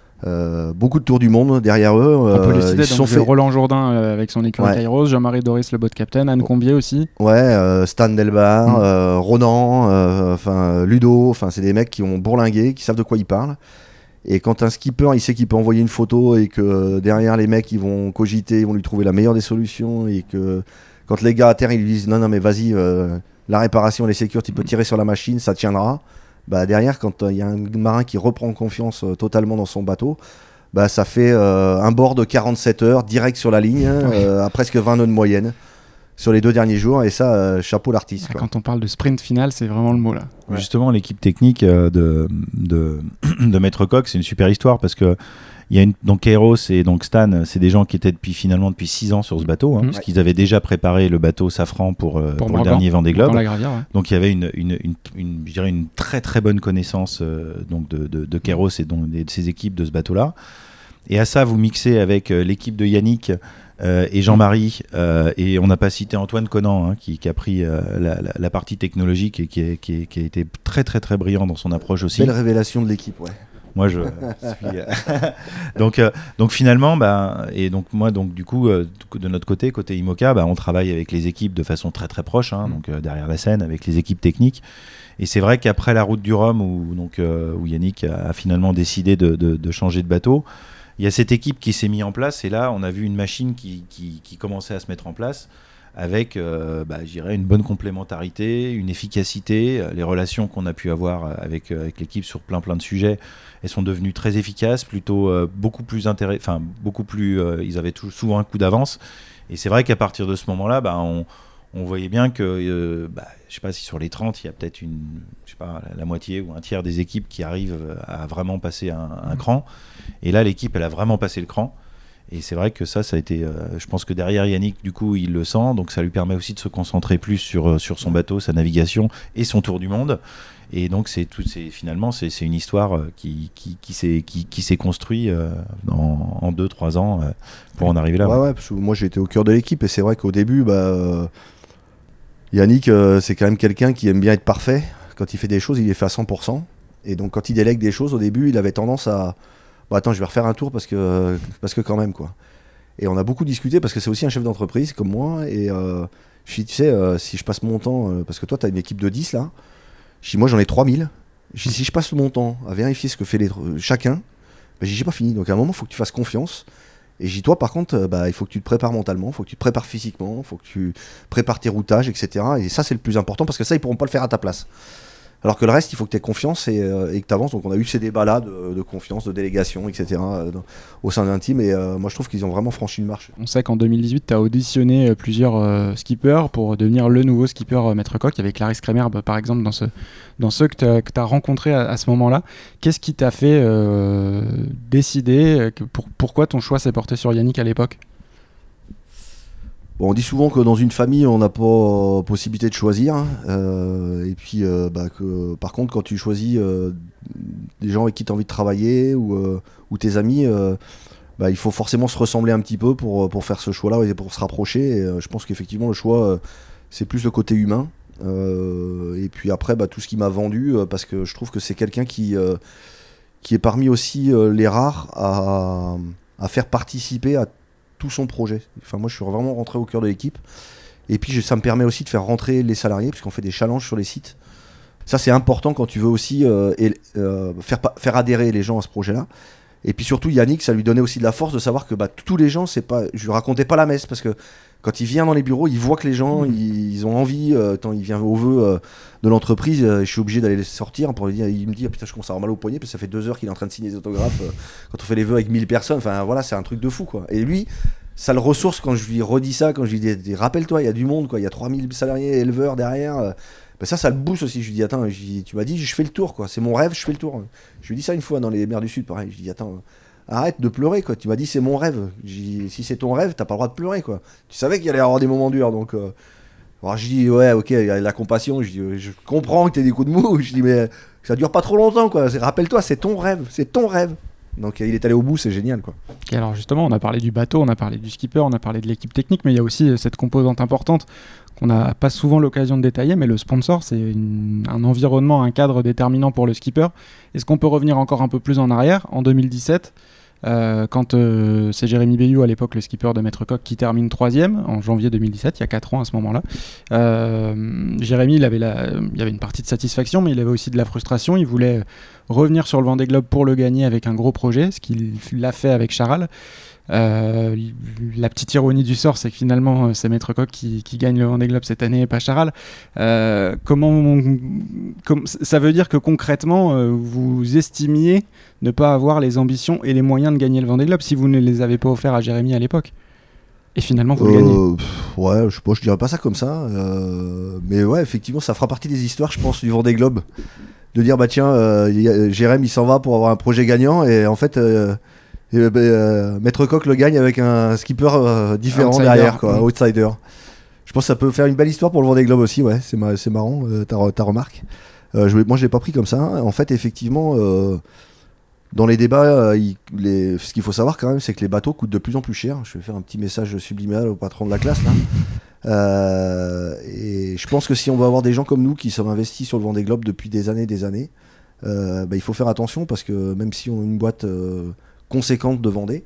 euh, beaucoup de tours du monde derrière eux. On euh, peut les citer, ils sont fait... Roland Jourdain euh, avec son écurie ouais. Kairos, Jean-Marie Doris le boat captain, Anne Combier aussi. Ouais, euh, Stan Delbar, mmh. euh, Ronan, enfin euh, Ludo, enfin c'est des mecs qui ont bourlingué, qui savent de quoi ils parlent. Et quand un skipper il sait qu'il peut envoyer une photo et que euh, derrière les mecs ils vont cogiter, ils vont lui trouver la meilleure des solutions et que quand les gars à terre ils lui disent non non mais vas-y euh, la réparation les sécures tu peux tirer sur la machine ça tiendra, bah derrière quand il euh, y a un marin qui reprend confiance euh, totalement dans son bateau, bah ça fait euh, un bord de quarante-sept heures direct sur la ligne euh, à presque vingt nœuds de moyenne sur les deux derniers jours, et ça euh, chapeau l'artiste ah, quoi. Quand on parle de sprint final, c'est vraiment le mot là. Ouais. Justement l'équipe technique euh, de, de, de Maître Coq, c'est une super histoire parce que il y a une, donc Kairos et donc Stan, c'est des gens qui étaient depuis finalement depuis six ans sur ce bateau, hein, mmh. parce qu'ils avaient déjà préparé le bateau Safran pour, euh, pour, pour le dernier Vendée Globe. Gravière, ouais. Donc il y avait une, une, une, une, je dirais une très très bonne connaissance euh, donc de, de, de Kairos et donc de, de ses équipes de ce bateau-là. Et à ça, vous mixez avec euh, l'équipe de Yannick euh, et Jean-Marie, euh, et on n'a pas cité Antoine Conan, hein, qui, qui a pris euh, la, la, la partie technologique et qui, est, qui, est, qui a été très très très brillant dans son approche aussi. Belle révélation de l'équipe, ouais. Moi, je suis. donc, euh, donc finalement, bah, et donc moi, donc du coup, euh, de notre côté, côté IMOCA, bah, on travaille avec les équipes de façon très très proche, hein, mmh. donc euh, derrière la scène, avec les équipes techniques. Et c'est vrai qu'après la route du Rhum, où donc euh, où Yannick a, a finalement décidé de, de, de changer de bateau, il y a cette équipe qui s'est mise en place. Et là, on a vu une machine qui, qui, qui commençait à se mettre en place, avec, euh, bah, je dirais, une bonne complémentarité, une efficacité. Les relations qu'on a pu avoir avec, avec l'équipe sur plein plein de sujets, elles sont devenues très efficaces, plutôt euh, beaucoup plus intéress- enfin beaucoup plus. Euh, ils avaient tout, souvent un coup d'avance. Et c'est vrai qu'à partir de ce moment-là, bah, on, on voyait bien que, euh, bah, je sais pas si sur les trente, il y a peut-être une, je sais pas, la, la moitié ou un tiers des équipes qui arrivent à vraiment passer un, un cran. Et là, l'équipe, elle a vraiment passé le cran. Et c'est vrai que ça, ça a été. Euh, je pense que derrière Yannick, du coup, il le sent. Donc ça lui permet aussi de se concentrer plus sur, sur son bateau, sa navigation et son tour du monde. Et donc, c'est tout, c'est, finalement, c'est, c'est une histoire qui, qui, qui, s'est, qui, qui s'est construite euh, en, en deux trois ans euh, pour en arriver là. Ouais, ouais, parce que moi, j'ai été au cœur de l'équipe. Et c'est vrai qu'au début, bah, euh, Yannick, euh, c'est quand même quelqu'un qui aime bien être parfait. Quand il fait des choses, il les fait à cent pour cent. Et donc, quand il délègue des choses, au début, il avait tendance à... Bon, attends, je vais refaire un tour parce que, parce que quand même, quoi. Et on a beaucoup discuté parce que c'est aussi un chef d'entreprise comme moi. Et euh, je dis, tu sais, euh, si je passe mon temps, euh, parce que toi, tu as une équipe de dix là. Je dis, moi, j'en ai trois mille. Je dis, si je passe mon temps à vérifier ce que fait les, euh, chacun, ben, j'ai pas fini. Donc à un moment, il faut que tu fasses confiance. Et je dis, toi, par contre, euh, bah, il faut que tu te prépares mentalement, il faut que tu te prépares physiquement, il faut que tu prépares tes routages, et cetera. Et ça, c'est le plus important parce que ça, ils pourront pas le faire à ta place. Alors que le reste, il faut que tu aies confiance et, euh, et que tu avances. Donc on a eu ces débats-là de, de confiance, de délégation, et cetera euh, dans, au sein d'un team. Et euh, moi, je trouve qu'ils ont vraiment franchi une marche. On sait qu'en deux mille dix-huit, tu as auditionné euh, plusieurs euh, skippers pour devenir le nouveau skipper euh, Maître Coq. Il y avait Clarisse Kremer, bah, par exemple, dans, ce, dans ceux que tu as rencontrés à, à ce moment-là. Qu'est-ce qui t'a fait euh, décider que pour, Pourquoi ton choix s'est porté sur Yannick à l'époque ? Bon, on dit souvent que dans une famille, on n'a pas possibilité de choisir. Euh, et puis, euh, bah, que, par contre, quand tu choisis euh, des gens avec qui tu as envie de travailler ou, euh, ou tes amis, euh, bah, il faut forcément se ressembler un petit peu pour, pour faire ce choix-là et pour se rapprocher. Et, euh, je pense qu'effectivement, le choix, euh, c'est plus le côté humain. Euh, et puis après, bah, tout ce qui m'a vendu, euh, parce que je trouve que c'est quelqu'un qui, euh, qui est parmi aussi euh, les rares à, à faire participer à tout son projet. Enfin, moi, je suis vraiment rentré au cœur de l'équipe. Et puis, ça me permet aussi de faire rentrer les salariés, puisqu'on fait des challenges sur les sites. Ça, c'est important quand tu veux aussi euh, et, euh, faire, faire adhérer les gens à ce projet-là. Et puis surtout, Yannick, ça lui donnait aussi de la force de savoir que bah, tous les gens, c'est pas, je lui racontais pas la messe, parce que quand il vient dans les bureaux, il voit que les gens, mmh. ils, ils ont envie, euh, quand il vient au vœu euh, de l'entreprise, euh, je suis obligé d'aller les sortir pour lui dire, il me dit, ah, putain, je commence à avoir mal au poignet, parce que ça fait deux heures qu'il est en train de signer des autographes, euh, quand on fait les vœux avec mille personnes, enfin voilà, c'est un truc de fou, quoi. Et lui, ça le ressource quand je lui redis ça, quand je lui dis, rappelle-toi, il y a du monde, quoi, il y a trois mille salariés éleveurs derrière, euh, ben ça, ça le booste aussi. Je lui dis, attends, je dis, tu m'as dit, je fais le tour, quoi. C'est mon rêve, je fais le tour. Je lui dis ça une fois dans les mers du Sud, pareil. Je lui dis, attends, arrête de pleurer, quoi. Tu m'as dit, c'est mon rêve. Je dis, si c'est ton rêve, t'as pas le droit de pleurer, quoi. Tu savais qu'il allait y avoir des moments durs, donc. Euh... Alors je dis, ouais, ok, il y a la compassion. Je dis, je comprends que t'aies des coups de mou. Je dis, mais ça dure pas trop longtemps, quoi. Rappelle-toi, c'est ton rêve, c'est ton rêve. Donc il est allé au bout, c'est génial, quoi. Et alors justement, on a parlé du bateau, on a parlé du skipper, on a parlé de l'équipe technique, mais il y a aussi cette composante importante qu'on n'a pas souvent l'occasion de détailler, mais le sponsor, c'est une, un environnement, un cadre déterminant pour le skipper. Est-ce qu'on peut revenir encore un peu plus en arrière, en deux mille dix-sept, euh, quand euh, c'est Jérémy Bayou, à l'époque le skipper de Maître Coq, qui termine troisième en janvier deux mille dix-sept, il y a quatre ans à ce moment-là. Euh, Jérémy, il avait la, il y avait une partie de satisfaction, mais il avait aussi de la frustration. Il voulait revenir sur le Vendée Globe pour le gagner avec un gros projet, ce qu'il l'a fait avec Charal. Euh, la petite ironie du sort, c'est que finalement c'est Maître Coq qui, qui gagne le Vendée Globe cette année et pas Charal. Euh, comment on, com- ça veut dire que concrètement euh, vous estimiez ne pas avoir les ambitions et les moyens de gagner le Vendée Globe si vous ne les avez pas offerts à Jérémy à l'époque, et finalement vous euh, le gagnez. Pff, ouais, je sais pas, je dirais pas ça comme ça, euh, mais ouais, effectivement ça fera partie des histoires, je pense, du Vendée Globe, de dire bah tiens, euh, Jérémy il s'en va pour avoir un projet gagnant, et en fait euh, Et, bah, euh, Maître Coq le gagne avec un skipper euh, différent outsider, derrière, quoi, mmh. outsider. Je pense que ça peut faire une belle histoire pour le Vendée Globe aussi, ouais, c'est, ma- c'est marrant, euh, ta, ta remarque. Euh, je, moi je l'ai pas pris comme ça. En fait, effectivement, euh, dans les débats, euh, il, les, ce qu'il faut savoir quand même, c'est que les bateaux coûtent de plus en plus cher. Je vais faire un petit message subliminal au patron de la classe là. Euh, et je pense que si on va avoir des gens comme nous qui sont investis sur le Vendée Globe depuis des années et des années, euh, bah, il faut faire attention, parce que même si on a une boîte euh, conséquente de Vendée,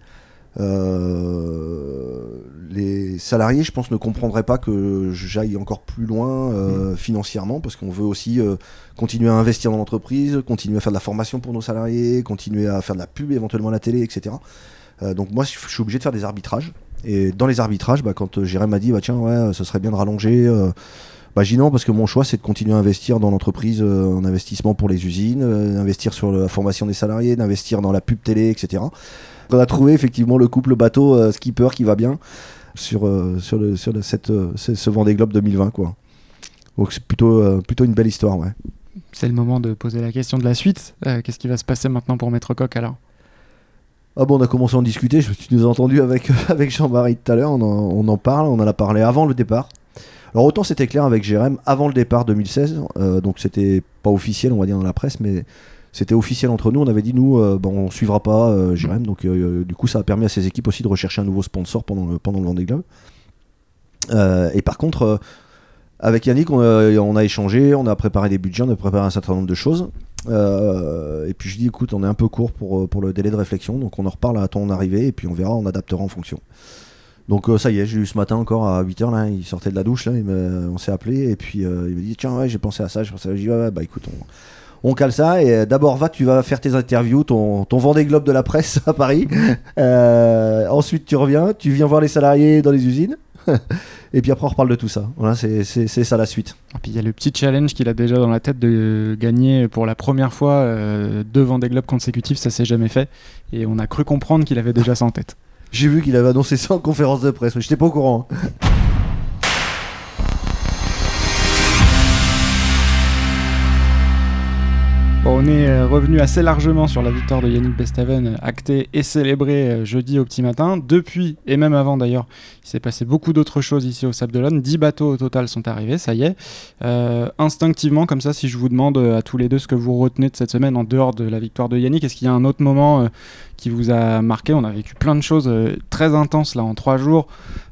euh, les salariés, je pense, ne comprendraient pas que j'aille encore plus loin euh, mmh. financièrement, parce qu'on veut aussi euh, continuer à investir dans l'entreprise, continuer à faire de la formation pour nos salariés, continuer à faire de la pub, éventuellement à la télé, et cetera. Euh, donc moi, je suis obligé de faire des arbitrages. Et dans les arbitrages, bah, quand euh, Jérém m'a dit bah, tiens, ouais, ce serait bien de rallonger, euh, bah, j'ai dit non, parce que mon choix, c'est de continuer à investir dans l'entreprise, euh, en investissement pour les usines, euh, d'investir sur la formation des salariés, d'investir dans la pub télé, et cetera. On a trouvé effectivement le couple bateau euh, skipper qui va bien sur, euh, sur, le, sur le, cette, euh, ce Vendée Globe deux mille vingt, quoi. Donc c'est plutôt, euh, plutôt une belle histoire, ouais. C'est le moment de poser la question de la suite. Euh, qu'est-ce qui va se passer maintenant pour Maître Coq alors ? Ah bon, on a commencé à en discuter, je tu nous as entendu avec, avec Jean-Marie tout à l'heure, on en, on en parle, on en a parlé avant le départ. Alors autant c'était clair avec Jérém avant le départ deux mille seize, euh, donc c'était pas officiel on va dire dans la presse, mais c'était officiel entre nous, on avait dit nous euh, bah, on suivra pas euh, Jérém, donc euh, du coup ça a permis à ses équipes aussi de rechercher un nouveau sponsor pendant le, pendant le Vendée Globe. Euh, et par contre, euh, avec Yannick on a, on a échangé, on a préparé des budgets, on a préparé un certain nombre de choses. Euh, et puis je dis écoute, on est un peu court pour, pour le délai de réflexion, donc on en reparle à ton arrivée et puis on verra, on adaptera en fonction. Donc euh, ça y est, j'ai eu ce matin encore à huit heures là, il sortait de la douche là, il me, on s'est appelé et puis euh, il me dit tiens ouais j'ai pensé à ça, j'ai pensé à ça, j'ai dit ouais, ouais bah écoute on, on cale ça et euh, d'abord va tu vas faire tes interviews, ton, ton Vendée Globe de la presse à Paris, euh, ensuite tu reviens, tu viens voir les salariés dans les usines. Et puis après on reparle de tout ça. Voilà, c'est, c'est, c'est ça la suite. Et puis il y a le petit challenge qu'il a déjà dans la tête de gagner pour la première fois euh, deux Vendée Globe consécutifs, ça s'est jamais fait. Et on a cru comprendre qu'il avait déjà ça en tête. J'ai vu qu'il avait annoncé ça en conférence de presse, mais j'étais pas au courant. Bon, on est revenu assez largement sur la victoire de Yannick Bestaven, actée et célébrée jeudi au petit matin. Depuis, et même avant d'ailleurs, il s'est passé beaucoup d'autres choses ici au Sable d'Olonne. dix bateaux au total sont arrivés, ça y est. Euh, instinctivement, comme ça, si je vous demande à tous les deux ce que vous retenez de cette semaine en dehors de la victoire de Yannick, est-ce qu'il y a un autre moment euh, qui vous a marqué ? On a vécu plein de choses euh, très intenses là en trois jours.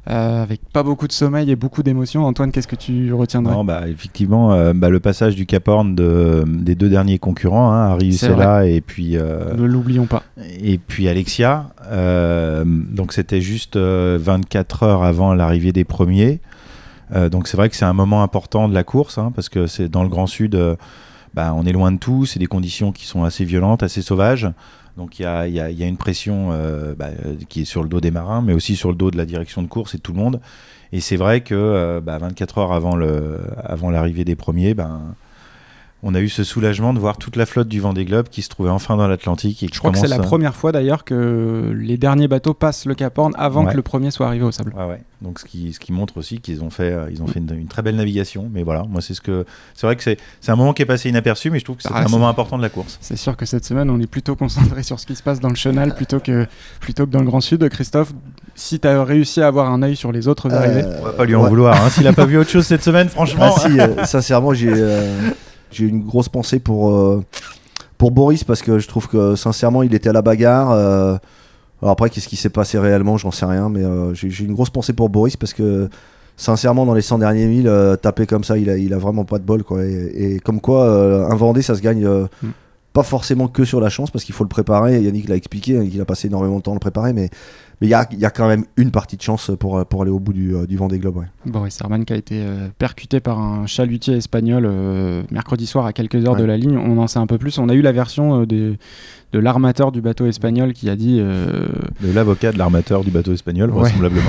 euh, avec pas beaucoup de sommeil et beaucoup d'émotions. Antoine, qu'est-ce que tu retiendrais ? Non, bah, effectivement, euh, bah, le passage du Cap Horn de, des deux derniers concurrents, hein, Harry Ucella et puis euh, ne l'oublions pas. Et puis Alexia. Euh, donc c'était juste euh, vingt-quatre heures avant l'arrivée des premiers. Euh, donc c'est vrai que c'est un moment important de la course, hein, parce que c'est dans le Grand Sud, euh, bah, on est loin de tout, c'est des conditions qui sont assez violentes, assez sauvages. Donc il y a, y, a, y a une pression euh, bah, qui est sur le dos des marins, mais aussi sur le dos de la direction de course et de tout le monde. Et c'est vrai que euh, bah, vingt-quatre heures avant, le, avant l'arrivée des premiers, bah, on a eu ce soulagement de voir toute la flotte du Vendée Globe qui se trouvait enfin dans l'Atlantique. Et Je crois que c'est la première fois d'ailleurs que les derniers bateaux passent le Cap Horn avant ouais. que le premier soit arrivé au sable. Ouais, ouais. Donc ce qui, ce qui montre aussi qu'ils ont fait, euh, ils ont fait une, une très belle navigation. Mais voilà, moi c'est ce que, c'est vrai que c'est, c'est un moment qui est passé inaperçu, mais je trouve que c'est ah, un c'est... moment important de la course. C'est sûr que cette semaine, on est plutôt concentré sur ce qui se passe dans le Chenal plutôt que, plutôt que dans le Grand Sud. Christophe, si tu as réussi à avoir un œil sur les autres arrivées, euh, on va pas lui en ouais. vouloir. Hein, s'il a pas vu autre chose cette semaine, franchement. Ah, si, euh, sincèrement, j'ai. Euh... J'ai une grosse pensée pour, euh, pour Boris parce que je trouve que sincèrement il était à la bagarre. Euh, alors après, qu'est-ce qui s'est passé réellement, j'en sais rien, mais euh, j'ai, j'ai une grosse pensée pour Boris parce que sincèrement, dans les cent derniers milles, euh, taper comme ça, il a, il a vraiment pas de bol, quoi. Et, et comme quoi, euh, un Vendée, ça se gagne euh, mm. pas forcément que sur la chance parce qu'il faut le préparer. Yannick l'a expliqué, hein, qu'il a passé énormément de temps à le préparer, mais. Mais il y a, y a quand même une partie de chance pour, pour aller au bout du, du Vendée Globe. Ouais. Boris Herman qui a été euh, percuté par un chalutier espagnol euh, mercredi soir à quelques heures ouais. de la ligne. On en sait un peu plus. On a eu la version euh, des, de l'armateur du bateau espagnol qui a dit... Euh... De l'avocat de l'armateur du bateau espagnol, ouais. vraisemblablement.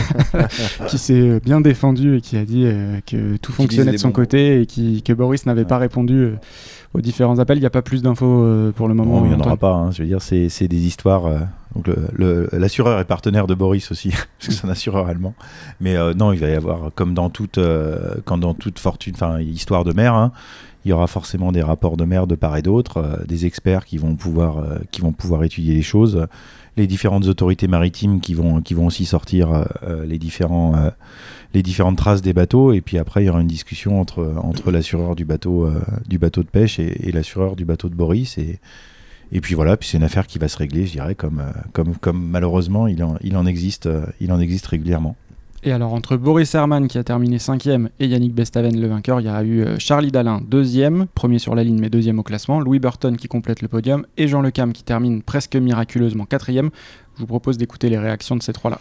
qui s'est bien défendu et qui a dit euh, que tout fonctionnait de son bons. côté et qui, que Boris n'avait ouais. pas répondu euh, aux différents appels. Il n'y a pas plus d'infos euh, pour le moment. Non, il n'y en aura pas. Hein. Je veux dire, c'est, c'est des histoires... Euh... Donc le, le, l'assureur est partenaire de Boris aussi, parce que c'est un assureur allemand. Mais euh, non, il va y avoir, comme dans toute, euh, quand dans toute fortune, enfin histoire de mer, hein, il y aura forcément des rapports de mer de part et d'autre, euh, des experts qui vont pouvoir, euh, qui vont pouvoir étudier les choses, les différentes autorités maritimes qui vont, qui vont aussi sortir euh, les différents, euh, les différentes traces des bateaux. Et puis après, il y aura une discussion entre, entre l'assureur du bateau, euh, du bateau de pêche et, et l'assureur du bateau de Boris. Et Et puis voilà, puis c'est une affaire qui va se régler, je dirais, comme, euh, comme, comme malheureusement il en, il, en existe, euh, il en existe régulièrement. Et alors, entre Boris Herman qui a terminé cinquième et Yannick Bestaven, le vainqueur, il y a eu euh, Charlie Dalin, deuxième, premier sur la ligne mais deuxième au classement, Louis Burton qui complète le podium et Jean Le Cam qui termine presque miraculeusement quatrième. Je vous propose d'écouter les réactions de ces trois-là.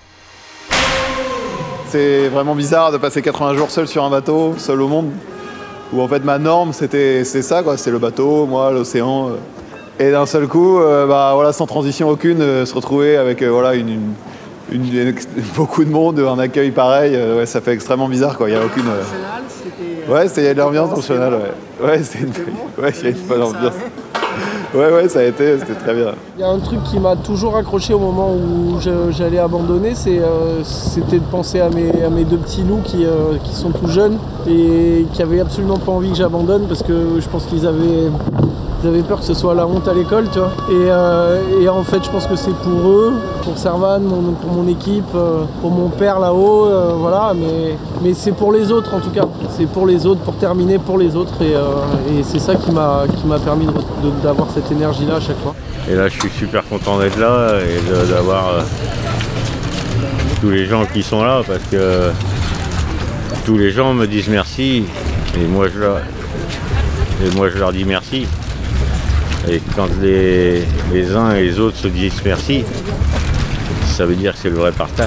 C'est vraiment bizarre de passer quatre-vingts jours seul sur un bateau, seul au monde, où en fait ma norme c'était, c'était ça, quoi, c'était le bateau, moi, l'océan... Euh... Et d'un seul coup, euh, bah, voilà, sans transition aucune, euh, se retrouver avec euh, voilà, une, une, une, une, beaucoup de monde, un accueil pareil, euh, ouais, ça fait extrêmement bizarre. Il n'y a aucune. Euh... Chenal, c'était... Ouais, il y a de l'ambiance dans le Chenal. Ouais, ouais c'était une, ouais, y a une bonne ambiance. Ouais, ouais, ça a été, c'était très bien. Il y a un truc qui m'a toujours accroché au moment où je, j'allais abandonner, c'est, euh, c'était de penser à mes, à mes deux petits loups qui, euh, qui sont tout jeunes et qui avaient absolument pas envie que j'abandonne parce que je pense qu'ils avaient, ils avaient peur que ce soit la honte à l'école, tu vois. Et, euh, et en fait, je pense que c'est pour eux, pour Servan, mon, pour mon équipe, euh, pour mon père là-haut, euh, voilà. Mais, mais c'est pour les autres en tout cas. C'est pour les autres, pour terminer pour les autres. Et, euh, et c'est ça qui m'a, qui m'a permis de, de, d'avoir cette énergie là à chaque fois. Et là je suis super content d'être là et de, d'avoir euh, tous les gens qui sont là parce que euh, tous les gens me disent merci et moi je leur, et moi, je leur dis merci. Et quand les, les uns et les autres se disent merci, ça veut dire que c'est le vrai partage.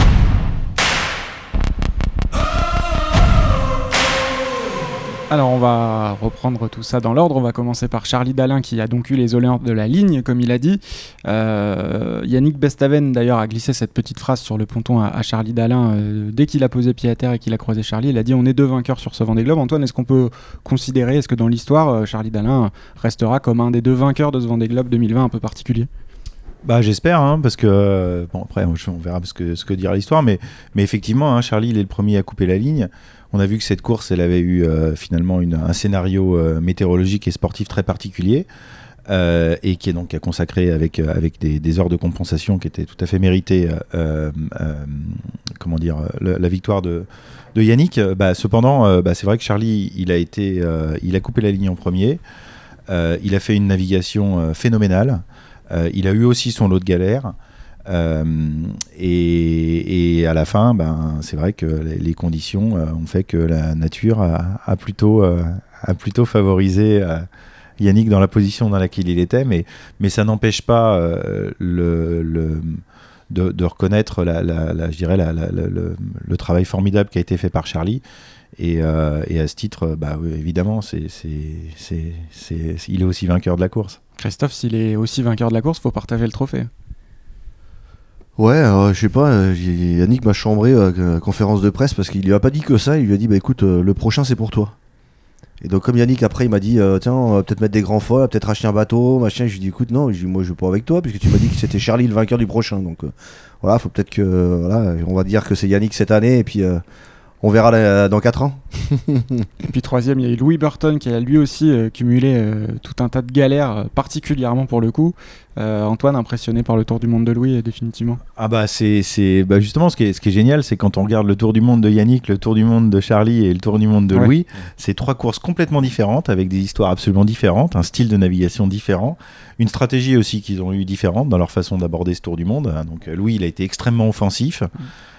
Alors on va reprendre tout ça dans l'ordre, on va commencer par Charlie Dalin qui a donc eu les honneurs de la ligne comme il a dit. Euh, Yannick Bestaven d'ailleurs a glissé cette petite phrase sur le ponton à, à Charlie Dalin euh, dès qu'il a posé pied à terre et qu'il a croisé Charlie, il a dit on est deux vainqueurs sur ce Vendée Globe. Antoine, est-ce qu'on peut considérer, est-ce que dans l'histoire euh, Charlie Dalin restera comme un des deux vainqueurs de ce Vendée Globe deux mille vingt un peu particulier? Bah j'espère, hein, parce que bon après on verra ce que, ce que dira l'histoire, mais, mais effectivement hein, Charlie il est le premier à couper la ligne. On a vu que cette course elle avait eu euh, finalement une, un scénario euh, météorologique et sportif très particulier euh, et qui est donc à consacrer avec, euh, avec des, des heures de compensation qui étaient tout à fait méritées euh, euh, comment dire la, la victoire de, de Yannick. Bah, cependant euh, bah, c'est vrai que Charlie il a, été, euh, il a coupé la ligne en premier, euh, il a fait une navigation euh, phénoménale. Euh, il a eu aussi son lot de galères, Euh, et, et à la fin, ben, c'est vrai que les, les conditions euh, ont fait que la nature a, a, plutôt, euh, a plutôt favorisé euh, Yannick dans la position dans laquelle il était, mais, mais ça n'empêche pas euh, le, le, de, de reconnaître la, la, la, je dirais la, la, la, le, le travail formidable qui a été fait par Charlie. Et, euh, et à ce titre, bah, oui, évidemment, c'est, c'est, c'est, c'est, c'est, il est aussi vainqueur de la course. Christophe, s'il est aussi vainqueur de la course, il faut partager le trophée. Ouais, euh, je sais pas, euh, Yannick m'a chambré à euh, conférence de presse parce qu'il lui a pas dit que ça, il lui a dit bah écoute, euh, le prochain c'est pour toi. Et donc comme Yannick après il m'a dit euh, tiens, on va peut-être mettre des grands folles, peut-être acheter un bateau, machin, je lui ai dit écoute non, je dis, moi je veux pas avec toi puisque tu m'as dit que c'était Charlie le vainqueur du prochain. Donc euh, voilà, faut peut-être que euh, voilà, on va dire que c'est Yannick cette année et puis euh, on verra la, dans quatre ans. Et puis troisième, il y a eu Louis Burton qui a lui aussi euh, cumulé euh, tout un tas de galères, euh, particulièrement pour le coup. Euh, Antoine, impressionné par le Tour du Monde de Louis, euh, définitivement. Ah bah c'est, c'est bah justement ce qui, est, ce qui est génial, c'est quand on regarde le Tour du Monde de Yannick, le Tour du Monde de Charlie et le Tour du Monde de ouais. Louis, c'est trois courses complètement différentes, avec des histoires absolument différentes, un style de navigation différent, une stratégie aussi qu'ils ont eu différente dans leur façon d'aborder ce Tour du Monde. Donc Louis, il a été extrêmement offensif. Mmh.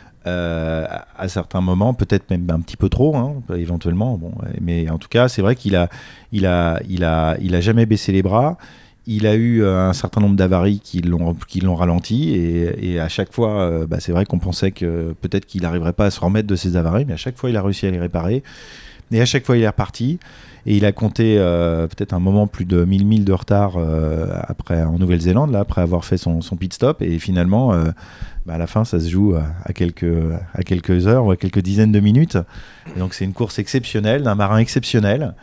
Euh, à certains moments, peut-être même un petit peu trop, hein, éventuellement. Bon, mais en tout cas, c'est vrai qu'il a, il a, il a, il a jamais baissé les bras. Il a eu euh, un certain nombre d'avaries qui l'ont, qui l'ont ralenti, et, et à chaque fois, euh, bah, c'est vrai qu'on pensait que peut-être qu'il n'arriverait pas à se remettre de ces avaries, mais à chaque fois, il a réussi à les réparer. Et à chaque fois, il est reparti. Et il a compté euh, peut-être un moment plus de mille milles de retard euh, après, en Nouvelle-Zélande, là, après avoir fait son, son pit stop. Et finalement, euh, bah à la fin, ça se joue à, à, quelques, à quelques heures ou à quelques dizaines de minutes. Et donc, c'est une course exceptionnelle, d'un marin exceptionnel,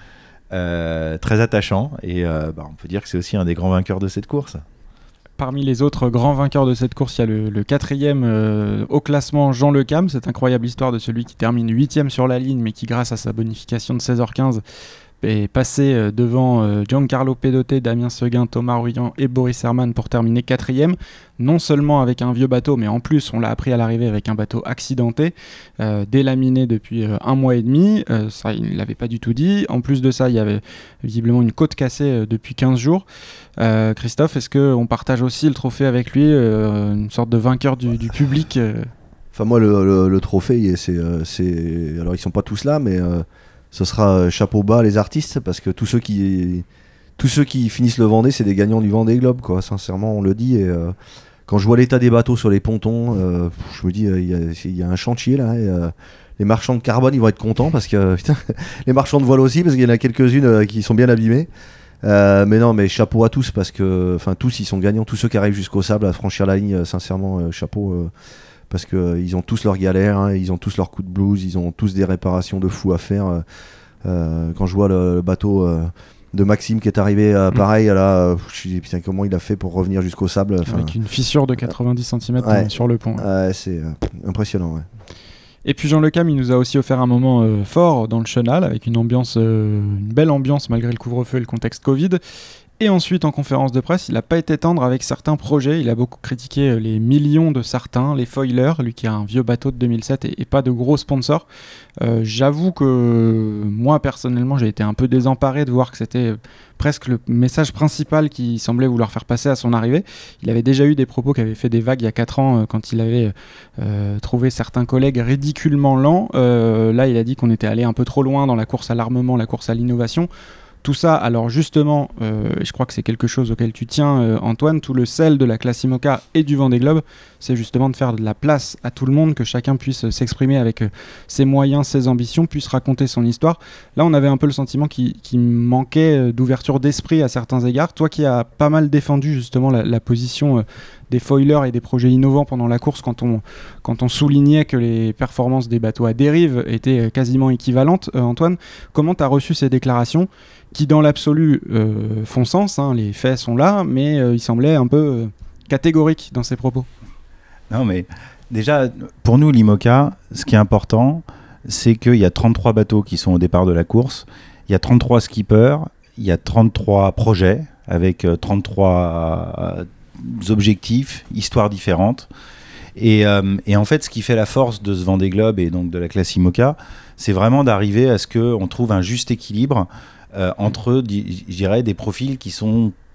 euh, très attachant. Et euh, bah, on peut dire que c'est aussi un des grands vainqueurs de cette course. Parmi les autres grands vainqueurs de cette course, il y a le, le quatrième euh, au classement, Jean Le Cam. Cette incroyable histoire de celui qui termine huitième sur la ligne, mais qui, grâce à sa bonification de seize heures quinze, est passé euh, devant euh, Giancarlo Pedottet, Damien Seguin, Thomas Ruyant et Boris Herrmann pour terminer quatrième. Non seulement avec un vieux bateau, mais en plus, on l'a appris à l'arrivée avec un bateau accidenté, euh, délaminé depuis euh, un mois et demi. Euh, ça, il ne l'avait pas du tout dit. En plus de ça, il y avait visiblement une côte cassée euh, depuis quinze jours. Euh, Christophe, est-ce qu'on partage aussi le trophée avec lui, euh, une sorte de vainqueur du, du public euh... Enfin, moi, le, le, le trophée, c'est, c'est... Alors, ils sont pas tous là, mais... Euh... Ce sera chapeau bas les artistes, parce que tous ceux qui, tous ceux qui finissent le Vendée, c'est des gagnants du Vendée Globe, quoi. Sincèrement, on le dit. Et, euh, quand je vois l'état des bateaux sur les pontons, euh, je me dis, il euh, y, y a un chantier là. Et, euh, les marchands de carbone, ils vont être contents, parce que putain, les marchands de voile aussi, parce qu'il y en a quelques-unes euh, qui sont bien abîmées. Euh, mais non, mais chapeau à tous, parce que, enfin, tous ils sont gagnants. Tous ceux qui arrivent jusqu'au sable à franchir la ligne, euh, sincèrement, euh, chapeau. Euh, parce qu'ils euh, ont tous leurs galères, hein, ils ont tous leurs coups de blues, ils ont tous des réparations de fou à faire. Euh, quand je vois le, le bateau euh, de Maxime qui est arrivé euh, pareil, mmh. là, euh, je me dis putain, comment il a fait pour revenir jusqu'au sable. Avec une fissure de quatre-vingt-dix centimètres ouais, sur le pont. Ouais, ouais c'est euh, impressionnant. Ouais. Et puis Jean Le Cam, il nous a aussi offert un moment euh, fort dans le chenal, avec une ambiance, euh, une belle ambiance malgré le couvre-feu et le contexte Covid. Et ensuite, en conférence de presse, il n'a pas été tendre avec certains projets. Il a beaucoup critiqué les millions de certains, les foilers, lui qui a un vieux bateau de deux mille sept et, et pas de gros sponsors. Euh, j'avoue que moi, personnellement, j'ai été un peu désemparé de voir que c'était presque le message principal qu'il semblait vouloir faire passer à son arrivée. Il avait déjà eu des propos qui avaient fait des vagues il y a quatre ans euh, quand il avait euh, trouvé certains collègues ridiculement lents. Euh, là, il a dit qu'on était allé un peu trop loin dans la course à l'armement, la course à l'innovation. Tout ça, alors justement, euh, je crois que c'est quelque chose auquel tu tiens, euh, Antoine, tout le sel de la classe IMOCA et du Vendée Globe, c'est justement de faire de la place à tout le monde, que chacun puisse euh, s'exprimer avec euh, ses moyens, ses ambitions, puisse raconter son histoire. Là, on avait un peu le sentiment qu'il, qu'il manquait euh, d'ouverture d'esprit à certains égards. Toi qui as pas mal défendu justement la, la position euh, des foilers et des projets innovants pendant la course, quand on, quand on soulignait que les performances des bateaux à dérive étaient quasiment équivalentes, euh, Antoine, comment tu as reçu ces déclarations qui dans l'absolu euh, font sens, hein, les faits sont là, mais euh, il semblait un peu euh, catégorique dans ses propos. Non mais déjà, pour nous l'IMOCA, ce qui est important, c'est qu'il y a trente-trois bateaux qui sont au départ de la course, il y a trente-trois skippers, il y a trente-trois projets avec euh, trente-trois euh, objectifs, histoires différentes. Et, euh, et en fait, ce qui fait la force de ce Vendée Globe et donc de la classe IMOCA, c'est vraiment d'arriver à ce qu'on trouve un juste équilibre Euh, entre, je dirais, des profils qui sont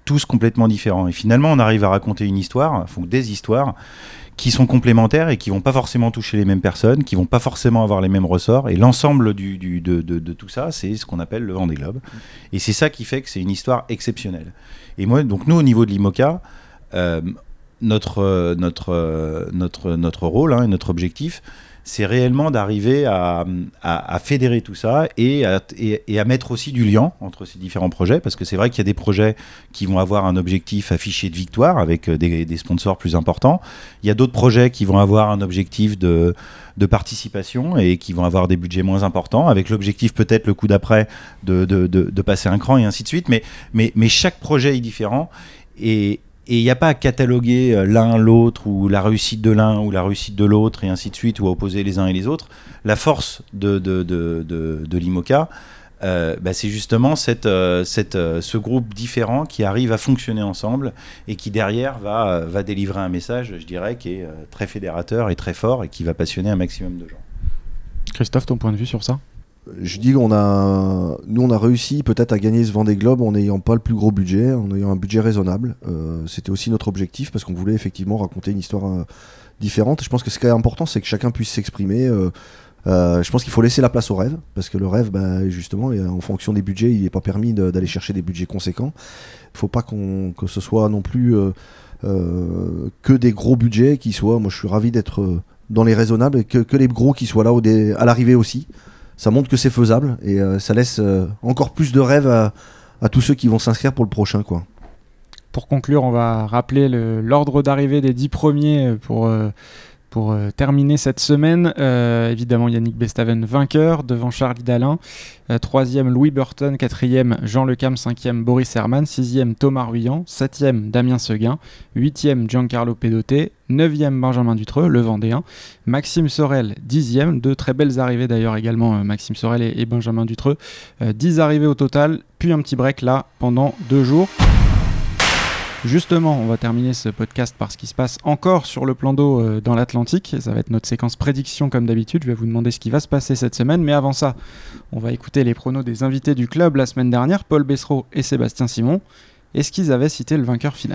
tous complètement différents. Et finalement, on arrive à raconter une histoire, enfin, des histoires qui sont complémentaires et qui vont pas forcément toucher les mêmes personnes, qui vont pas forcément avoir les mêmes ressorts. Et l'ensemble du, du, de, de, de tout ça, c'est ce qu'on appelle le Vendée Globe. Et c'est ça qui fait que c'est une histoire exceptionnelle. Et moi, donc nous, au niveau de l'IMOCA, euh, notre, euh, notre, euh, notre, notre rôle hein, et notre objectif, c'est réellement d'arriver à, à, à fédérer tout ça et à, et, et à mettre aussi du lien entre ces différents projets, parce que c'est vrai qu'il y a des projets qui vont avoir un objectif affiché de victoire avec des, des sponsors plus importants. Il y a d'autres projets qui vont avoir un objectif de, de participation et qui vont avoir des budgets moins importants, avec l'objectif peut-être le coup d'après de, de, de, de passer un cran et ainsi de suite. Mais, mais, mais chaque projet est différent et Et il n'y a pas à cataloguer l'un, l'autre, ou la réussite de l'un, ou la réussite de l'autre, et ainsi de suite, ou à opposer les uns et les autres. La force de, de, de, de, de l'IMOCA, euh, bah c'est justement cette, euh, cette, euh, ce groupe différent qui arrive à fonctionner ensemble, et qui derrière va, va délivrer un message, je dirais, qui est euh, très fédérateur et très fort, et qui va passionner un maximum de gens. Christophe, ton point de vue sur ça ? Je dis qu'on a, nous on a réussi peut-être à gagner ce Vendée Globe en n'ayant pas le plus gros budget, en ayant un budget raisonnable. Euh, c'était aussi notre objectif parce qu'on voulait effectivement raconter une histoire euh, différente. Je pense que ce qui est important, c'est que chacun puisse s'exprimer. Euh, euh, je pense qu'il faut laisser la place au rêve parce que le rêve, bah, justement, en fonction des budgets, il n'est pas permis de, d'aller chercher des budgets conséquents. Il ne faut pas qu'on, que ce soit non plus euh, euh, que des gros budgets qui soient. Moi, je suis ravi d'être dans les raisonnables et que, que les gros qui soient là au dé, à l'arrivée aussi. Ça montre que c'est faisable et euh, ça laisse euh, encore plus de rêves à, à tous ceux qui vont s'inscrire pour le prochain, quoi. Pour conclure, on va rappeler le, l'ordre d'arrivée des dix premiers pour, euh, pour euh, terminer cette semaine. Euh, évidemment, Yannick Bestaven vainqueur devant Charlie Dalin. Euh, troisième, Louis Burton. Quatrième, Jean Lecam. Cinquième, Boris Herman. Sixième, Thomas Ruyant. Septième, Damien Seguin. Huitième, Giancarlo Pedoté. Neuvième, Benjamin Dutreux, le Vendéen. Maxime Sorel, dixième. Deux très belles arrivées d'ailleurs également, euh, Maxime Sorel et, et Benjamin Dutreux. Euh, dix arrivées au total, puis un petit break là pendant deux jours. Justement, on va terminer ce podcast par ce qui se passe encore sur le plan d'eau euh, dans l'Atlantique. Ça va être notre séquence prédiction comme d'habitude. Je vais vous demander ce qui va se passer cette semaine. Mais avant ça, on va écouter les pronos des invités du club la semaine dernière, Paul Bessereau et Sébastien Simon. Est-ce qu'ils avaient cité le vainqueur final ?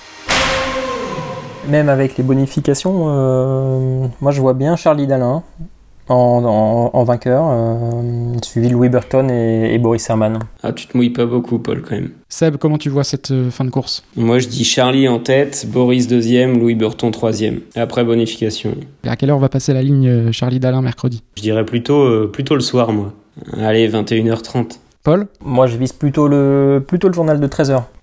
Même avec les bonifications, euh, moi je vois bien Charlie Dalin en, en, en vainqueur, euh, suivi de Louis Burton et, et Boris Herman. Ah, tu te mouilles pas beaucoup, Paul, quand même. Seb, comment tu vois cette euh, fin de course ? Moi, je dis Charlie en tête, Boris deuxième, Louis Burton troisième. Et après, bonification. Et à quelle heure va passer la ligne euh, Charlie Dalin mercredi ? Je dirais plutôt, euh, plutôt le soir, moi. Allez, vingt et une heures trente. Paul ? Moi, je vise plutôt le, plutôt le journal de treize heures.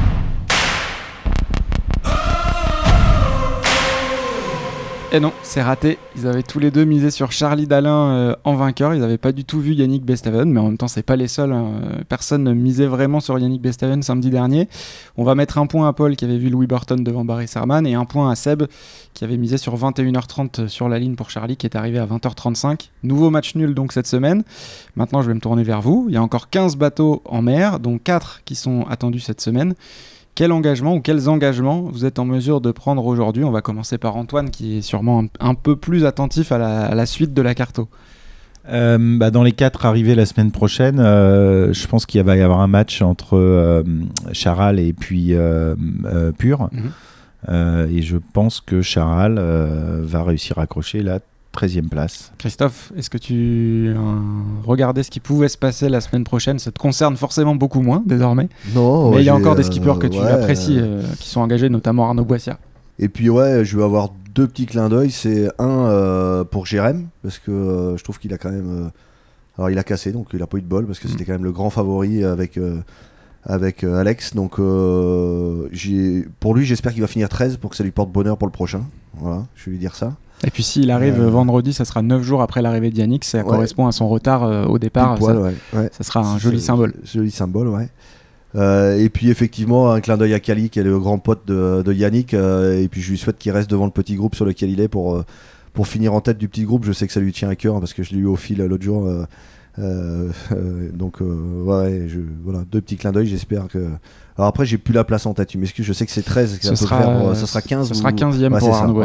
Et non, c'est raté. Ils avaient tous les deux misé sur Charlie Dalin euh, en vainqueur. Ils n'avaient pas du tout vu Yannick Bestaven, mais en même temps, c'est pas les seuls. Hein. Personne ne misait vraiment sur Yannick Bestaven samedi dernier. On va mettre un point à Paul qui avait vu Louis Burton devant Boris Herman et un point à Seb qui avait misé sur vingt et une heures trente sur la ligne pour Charlie qui est arrivé à vingt heures trente-cinq. Nouveau match nul donc cette semaine. Maintenant, je vais me tourner vers vous. Il y a encore quinze bateaux en mer, dont quatre qui sont attendus cette semaine. Quel engagement ou quels engagements vous êtes en mesure de prendre aujourd'hui ? On va commencer par Antoine qui est sûrement un, un peu plus attentif à la, à la suite de la Carto. Euh, bah dans les quatre arrivés la semaine prochaine, euh, je pense qu'il va y avoir un match entre euh, Charal et puis euh, euh, Pur. Mm-hmm. Euh, et je pense que Charal euh, va réussir à accrocher la treizième place. Christophe, est-ce que tu euh, regardais ce qui pouvait se passer la semaine prochaine ? Ça te concerne forcément beaucoup moins désormais. Non, mais il y a j'ai, encore des skippers que euh, tu ouais, apprécies, euh, qui sont engagés, notamment Arnaud Boissiat. Et puis ouais, je vais avoir deux petits clins d'œil. C'est un euh, pour Jérém, parce que euh, je trouve qu'il a quand même... Euh, alors il a cassé, donc il a pas eu de bol, parce que mmh. c'était quand même le grand favori avec, euh, avec euh, Alex. Donc euh, j'ai, pour lui, j'espère qu'il va finir treize pour que ça lui porte bonheur pour le prochain. Voilà, je vais lui dire ça. Et puis s'il arrive euh... vendredi, ça sera neuf jours après l'arrivée de Yannick, ça ouais. correspond à son retard euh, au départ. Poil, ça, ouais, ouais. ça sera un joli symbole. Joli symbole, ouais. Euh, et puis effectivement, un clin d'œil à Kali, qui est le grand pote de, de Yannick. Euh, et puis je lui souhaite qu'il reste devant le petit groupe sur lequel il est pour, euh, pour finir en tête du petit groupe. Je sais que ça lui tient à cœur, hein, parce que je l'ai eu au fil l'autre jour. Euh, euh, euh, donc euh, ouais, je, voilà, deux petits clins d'œil, j'espère que... Alors après, j'ai plus la place en tête, mais je sais que c'est treize, que ce, ça, sera, peut faire, euh, ça sera quinze. Ce ou... sera quinzième ouais, pour Arnaud Boissiat. Voilà.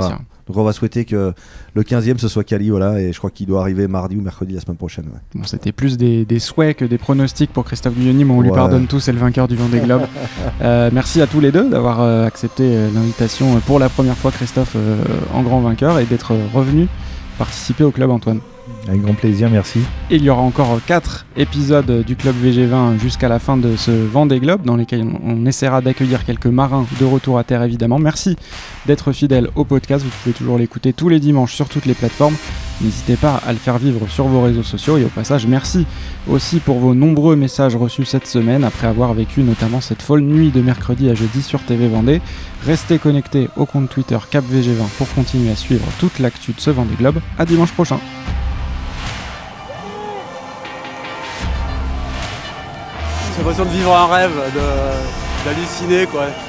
Donc on va souhaiter que le quinzième ce soit Cali, voilà, et je crois qu'il doit arriver mardi ou mercredi la semaine prochaine. Ouais. Bon, c'était plus des, des souhaits que des pronostics pour Christophe Guyoni, mais on Ouais. lui pardonne tous, c'est le vainqueur du Vendée Globe. euh, merci à tous les deux d'avoir euh, accepté euh, l'invitation euh, pour la première fois, Christophe, euh, en grand vainqueur, et d'être euh, revenu participer au club, Antoine. Avec grand plaisir, merci. Et il y aura encore quatre épisodes du Club V G vingt jusqu'à la fin de ce Vendée Globe, dans lesquels on, on essaiera d'accueillir quelques marins de retour à terre, évidemment. Merci d'être fidèle au podcast. Vous pouvez toujours l'écouter tous les dimanches sur toutes les plateformes. N'hésitez pas à le faire vivre sur vos réseaux sociaux. Et au passage, merci aussi pour vos nombreux messages reçus cette semaine, après avoir vécu notamment cette folle nuit de mercredi à jeudi sur T V Vendée. Restez connectés au compte Twitter Cap V G vingt pour continuer à suivre toute l'actu de ce Vendée Globe. À dimanche prochain. J'ai l'impression de vivre un rêve, de, d'halluciner quoi.